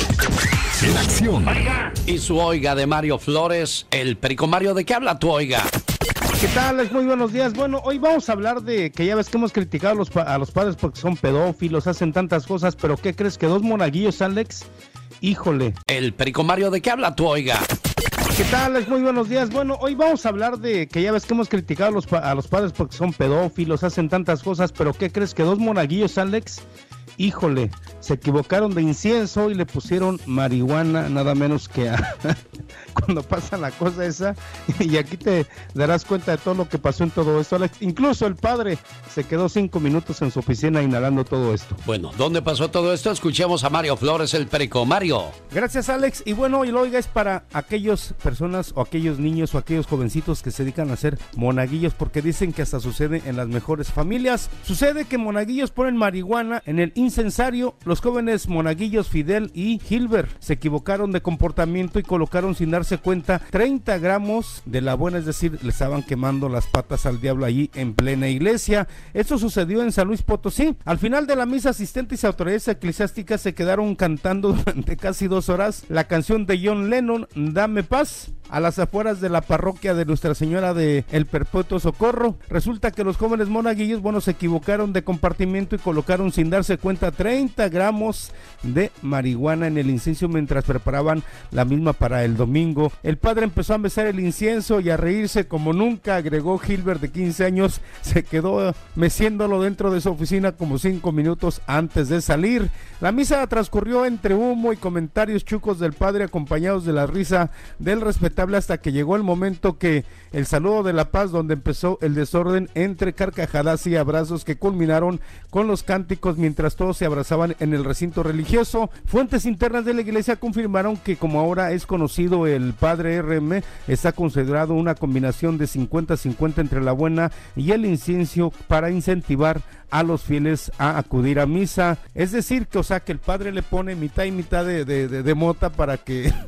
en acción. Y su Oiga de Mario Flores, el Perico. Mario, ¿de qué habla tu Oiga? ¿Qué tal, Alex? Muy buenos días. Bueno, hoy vamos a hablar de que ya ves que hemos criticado a los, pa- a los padres porque son pedófilos, hacen tantas cosas, pero ¿qué crees? Que dos monaguillos, Alex, híjole. El Perico. Mario, ¿de qué habla tu Oiga? ¿Qué tal, Alex? Muy buenos días. Bueno, hoy vamos a hablar de que ya ves que hemos criticado a los, pa- a los padres porque son pedófilos, hacen tantas cosas, pero ¿qué crees? Que dos monaguillos, Alex, híjole, se equivocaron de incienso y le pusieron marihuana, nada menos que a... cuando pasa la cosa esa, y aquí te darás cuenta de todo lo que pasó en todo esto, Alex. Incluso el padre se quedó cinco minutos en su oficina inhalando todo esto. Bueno, ¿dónde pasó todo esto? Escuchemos a Mario Flores, el Perico. Mario. Gracias, Alex. Y bueno, y lo oiga es para aquellas personas o aquellos niños o aquellos jovencitos que se dedican a ser monaguillos, porque dicen que hasta sucede en las mejores familias. Sucede que monaguillos ponen marihuana en el incensario. Los jóvenes monaguillos Fidel y Gilbert se equivocaron de comportamiento y colocaron sin darse cuenta treinta gramos de la buena, es decir, le estaban quemando las patas al diablo allí en plena iglesia. Esto sucedió en San Luis Potosí. Al final de la misa, asistentes y autoridades eclesiásticas se quedaron cantando durante casi dos horas la canción de John Lennon, Dame Paz, a las afueras de la parroquia de Nuestra Señora de El Perpetuo Socorro. Resulta que los jóvenes monaguillos, bueno, se equivocaron de compartimiento y colocaron sin darse cuenta treinta gramos de marihuana en el incienso mientras preparaban la misma para el domingo. El padre empezó a besar el incienso y a reírse como nunca, agregó Gilbert, de quince años. Se quedó meciéndolo dentro de su oficina como cinco minutos antes de salir. La misa transcurrió entre humo y comentarios chucos del padre, acompañados de la risa del respetable, hasta que llegó el momento que el saludo de la paz, donde empezó el desorden entre carcajadas y abrazos que culminaron con los cánticos mientras todos se abrazaban en el recinto religioso. Fuentes internas de la iglesia confirmaron que, como ahora es conocido, el padre R M está considerado una combinación de cincuenta cincuenta entre la buena y el incienso para incentivar a los fieles a acudir a misa. Es decir, que o sea que el padre le pone mitad y mitad de, de, de, de mota para que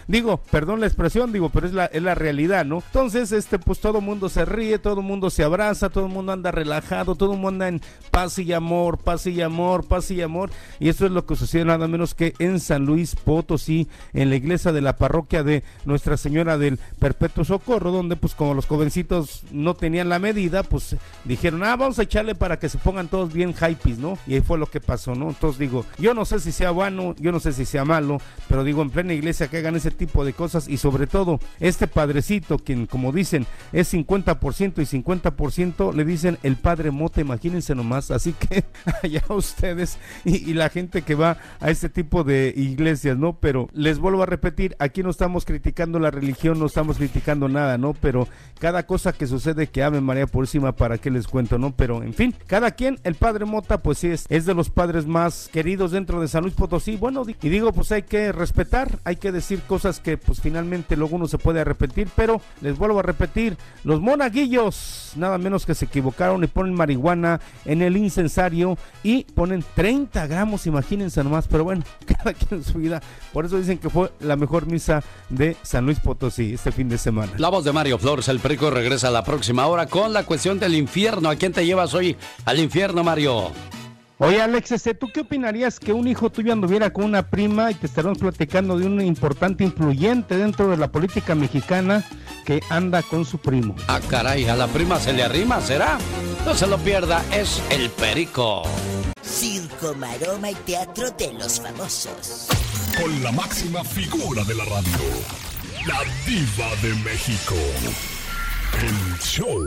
Digo, perdón la expresión, digo, pero es la, es la realidad, ¿no? Entonces, este, pues todo el mundo se ríe, todo el mundo se abraza, todo el mundo anda relajado, todo el mundo anda en paz y amor, paz y amor, paz y amor, y eso es lo que sucede nada menos que en San Luis Potosí, en la iglesia de la parroquia de Nuestra Señora del Perpetuo Socorro, donde pues como los jovencitos no tenían la medida, pues dijeron, ah, vamos a echarle para que se pongan todos bien hypees, ¿no? Y ahí fue lo que pasó, ¿no? Entonces digo, yo no sé si sea bueno, yo no sé si sea malo, pero digo, en plena iglesia que hagan ese tipo de cosas, y sobre todo, este padrecito, quien como dicen, es cincuenta por ciento y cincuenta por ciento, le dicen el padre Mota, imagínense nomás, así que allá ustedes y, y la gente que va a este tipo de iglesias, ¿no? Pero les vuelvo a repetir, aquí no estamos criticando la religión, no estamos criticando nada, ¿no? Pero cada cosa que sucede, que Ave María Purísima, para qué les cuento, ¿no? Pero en fin, cada quien, el padre Mota pues sí es, es de los padres más queridos dentro de San Luis Potosí, bueno, y digo, pues hay que respetar, hay que decir cosas que pues finalmente luego uno se puede arrepentir, pero les vuelvo a repetir, los monaguillos nada menos que se equivocaron y ponen marihuana en el incensario y ponen treinta gramos, imagínense nomás, pero bueno, cada quien en su vida, por eso dicen que fue la mejor misa de San Luis Potosí este fin de semana. La voz de Mario Flores, el Perico, regresa a la próxima hora con la cuestión del infierno. ¿A quién te llevas hoy al infierno, Mario? Oye, Alex, este, ¿tú qué opinarías que un hijo tuyo anduviera con una prima y te estaremos platicando de un importante influyente dentro de la política mexicana que anda con su primo? Ah, caray, a la prima se le arrima, ¿será? No se lo pierda, es el Perico. Circo, maroma y teatro de los famosos. Con la máxima figura de la radio, la Diva de México. El show.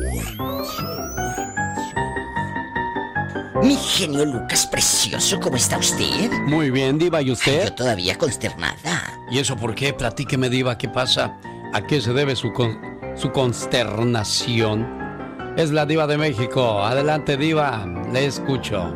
Mi genio Lucas precioso, ¿cómo está usted? Muy bien, Diva, ¿y usted? Ay, yo todavía consternada. ¿Y eso por qué? Platíqueme, Diva, ¿qué pasa? ¿A qué se debe su, con, su consternación? Es la Diva de México. Adelante, Diva, le escucho.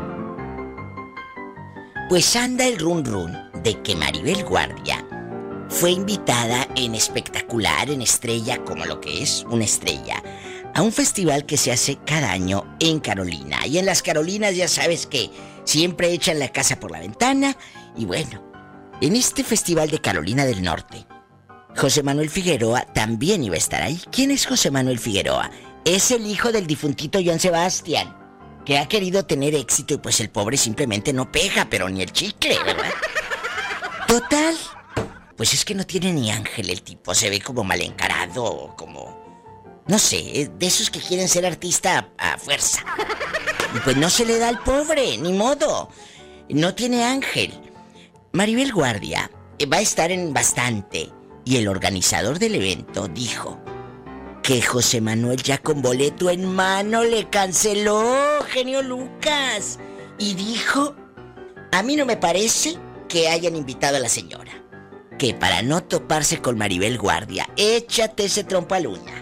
Pues anda el run run de que Maribel Guardia fue invitada en espectacular, en estrella, como lo que es una estrella, a un festival que se hace cada año en Carolina. Y en las Carolinas ya sabes que siempre echan la casa por la ventana. Y bueno, en este festival de Carolina del Norte, José Manuel Figueroa también iba a estar ahí. ¿Quién es José Manuel Figueroa? Es el hijo del difuntito Joan Sebastián, que ha querido tener éxito y pues el pobre simplemente no pega, pero ni el chicle, ¿verdad? Total, pues es que no tiene ni ángel el tipo, se ve como mal encarado, como... no sé, de esos que quieren ser artista a, a fuerza. Y pues no se le da al pobre, ni modo. No tiene ángel. Maribel Guardia va a estar en bastante. Y el organizador del evento dijo que José Manuel ya con boleto en mano le canceló, genio Lucas. Y dijo, a mí no me parece que hayan invitado a la señora. Que para no toparse con Maribel Guardia, échate ese trompo a la uña.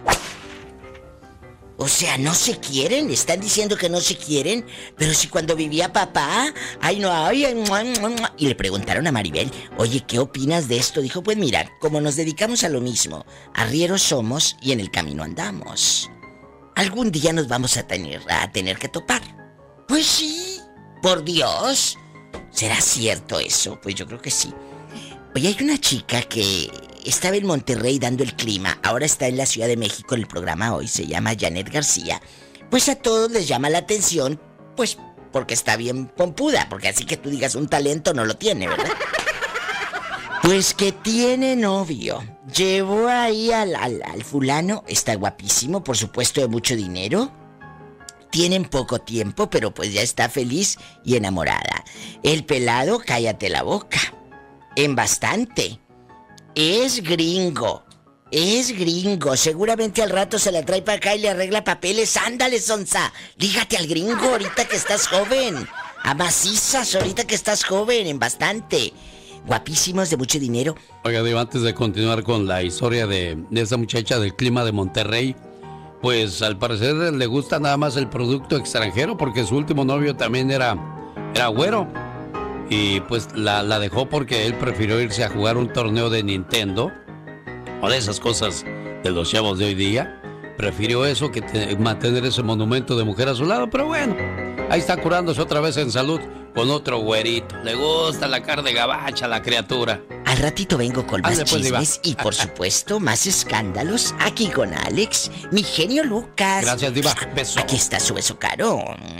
O sea, no se quieren, están diciendo que no se quieren, pero si cuando vivía papá, ay no, ay, ay, mua, mua, mua. Y le preguntaron a Maribel, oye, ¿qué opinas de esto? Dijo, pues mira, como nos dedicamos a lo mismo, arrieros somos y en el camino andamos. Algún día nos vamos a tener, a tener que topar. Pues sí, por Dios. ¿Será cierto eso? Pues yo creo que sí. Oye, hay una chica que estaba en Monterrey dando el clima, ahora está en la Ciudad de México en el programa Hoy, se llama Janet García. Pues a todos les llama la atención, pues porque está bien pompuda, porque así que tú digas un talento no lo tiene, ¿verdad? Pues que tiene novio. Llevó ahí al, al, al fulano, está guapísimo, por supuesto de mucho dinero. Tienen poco tiempo, pero pues ya está feliz y enamorada. El pelado, cállate la boca. En bastante. Es gringo. Es gringo. Seguramente al rato se la trae para acá y le arregla papeles. Ándale, sonza. Lígate al gringo ahorita que estás joven. A macizas ahorita que estás joven. En bastante. Guapísimos, de mucho dinero. Oiga, Diva, antes de continuar con la historia de, de esa muchacha del clima de Monterrey, pues al parecer le gusta nada más el producto extranjero, porque su último novio también era, era güero. Y pues la, la dejó porque él prefirió irse a jugar un torneo de Nintendo, o de esas cosas de los chavos de hoy día. Prefirió eso que te, mantener ese monumento de mujer a su lado. Pero bueno, ahí está curándose otra vez en salud con otro güerito. Le gusta la carne gabacha a la criatura. Al ratito vengo con más Ándale, pues, chismes Diva. y por supuesto más escándalos aquí con Alex, mi genio Lucas. Gracias, Diva. Beso. Aquí está su beso caro.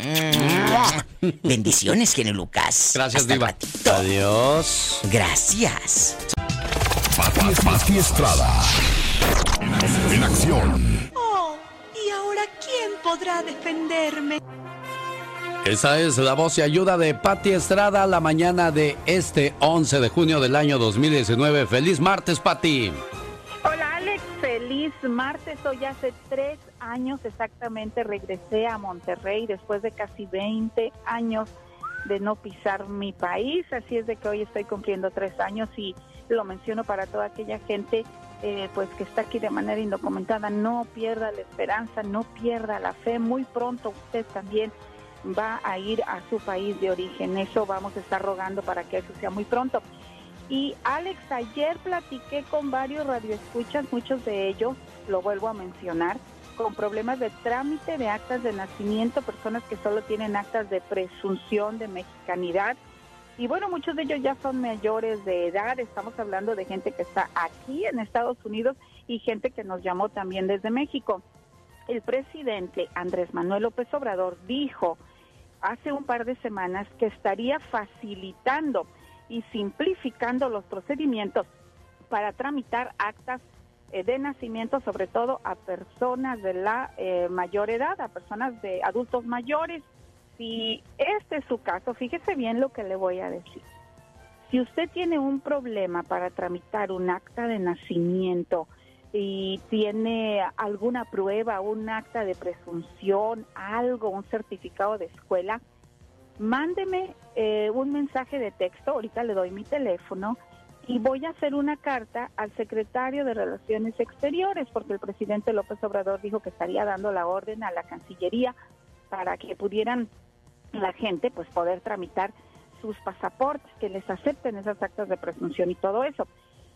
Bendiciones, genio Lucas. Gracias, Hasta Diva. el ratito. Adiós. Gracias. Pati, Pati Estrada. En acción. Oh, ¿y ahora quién podrá defenderme? Esa es la voz y ayuda de Pati Estrada la mañana de este once de junio del año dos mil diecinueve. ¡Feliz martes, Pati! Hola Alex, feliz martes. Hoy hace tres años exactamente regresé a Monterrey después de casi veinte años de no pisar mi país. Así es de que hoy estoy cumpliendo tres años y lo menciono para toda aquella gente eh, pues que está aquí de manera indocumentada. No pierda la esperanza, no pierda la fe. Muy pronto usted también va a ir a su país de origen. Eso vamos a estar rogando para que eso sea muy pronto. Y Alex, ayer platiqué con varios radioescuchas, muchos de ellos, lo vuelvo a mencionar, con problemas de trámite de actas de nacimiento, personas que solo tienen actas de presunción de mexicanidad. Y bueno, muchos de ellos ya son mayores de edad. Estamos hablando de gente que está aquí en Estados Unidos y gente que nos llamó también desde México. El presidente Andrés Manuel López Obrador dijo hace un par de semanas que estaría facilitando y simplificando los procedimientos para tramitar actas eh, de nacimiento, sobre todo a personas de la eh, mayor edad, a personas de adultos mayores. Si este es su caso, fíjese bien lo que le voy a decir. Si usted tiene un problema para tramitar un acta de nacimiento y tiene alguna prueba, un acta de presunción, algo, un certificado de escuela, mándeme eh, un mensaje de texto, ahorita le doy mi teléfono, y voy a hacer una carta al secretario de Relaciones Exteriores, porque el presidente López Obrador dijo que estaría dando la orden a la Cancillería para que pudieran la gente pues poder tramitar sus pasaportes, que les acepten esas actas de presunción y todo eso.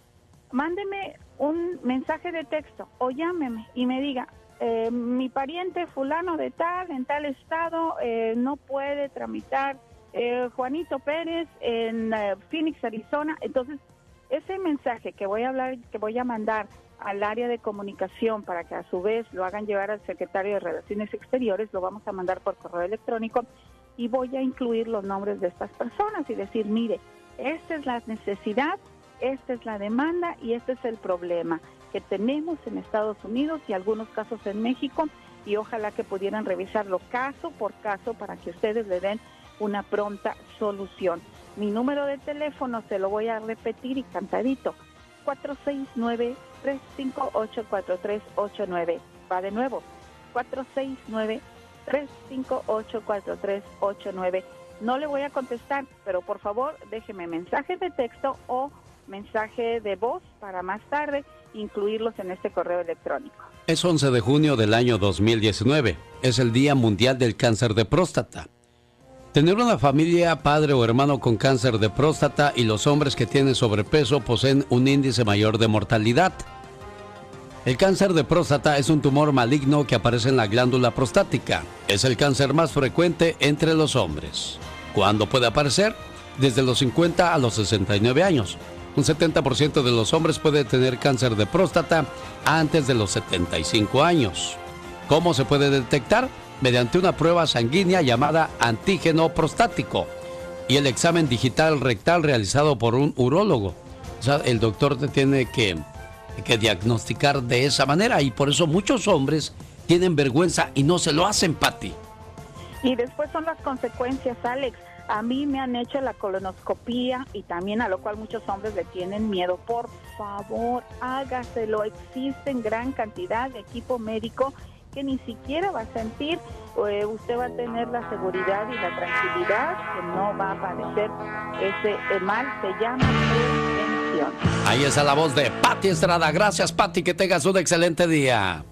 Mándeme un mensaje de texto o llámeme y me diga, eh, mi pariente fulano de tal, en tal estado, eh, no puede tramitar, eh, Juanito Pérez en eh, Phoenix, Arizona. Entonces, ese mensaje que voy a hablar, que voy a mandar al área de comunicación para que a su vez lo hagan llevar al secretario de Relaciones Exteriores, lo vamos a mandar por correo electrónico y voy a incluir los nombres de estas personas y decir, mire, esta es la necesidad, esta es la demanda y este es el problema que tenemos en Estados Unidos y algunos casos en México, y ojalá que pudieran revisarlo caso por caso para que ustedes le den una pronta solución. Mi número de teléfono se lo voy a repetir y cantadito, cuatro seis nueve, tres cinco ocho, cuatro tres ocho nueve. Va de nuevo, cuatro seis nueve, tres cinco ocho, cuatro tres ocho nueve. No le voy a contestar, pero por favor déjeme mensaje de texto o mensaje de voz para más tarde incluirlos en este correo electrónico. Es once de junio del año dos mil diecinueve. Es el Día Mundial del Cáncer de Próstata. Tener una familia, padre o hermano con cáncer de próstata y los hombres que tienen sobrepeso poseen un índice mayor de mortalidad. El cáncer de próstata es un tumor maligno que aparece en la glándula prostática. Es el cáncer más frecuente entre los hombres. ¿Cuándo puede aparecer? Desde los cincuenta a los sesenta y nueve años. Un setenta por ciento de los hombres puede tener cáncer de próstata antes de los setenta y cinco años. ¿Cómo se puede detectar? Mediante una prueba sanguínea llamada antígeno prostático y el examen digital rectal realizado por un urólogo. O sea, el doctor te tiene que, que diagnosticar de esa manera y por eso muchos hombres tienen vergüenza y no se lo hacen, Pati. Y después son las consecuencias, Alex. A mí me han hecho la colonoscopía y también a lo cual muchos hombres le tienen miedo. Por favor, hágaselo. Existe en gran cantidad de equipo médico que ni siquiera va a sentir, eh, usted va a tener la seguridad y la tranquilidad que no va a padecer ese eh, mal. Se llama prevención. Ahí está la voz de Pati Estrada. Gracias, Pati, que tengas un excelente día.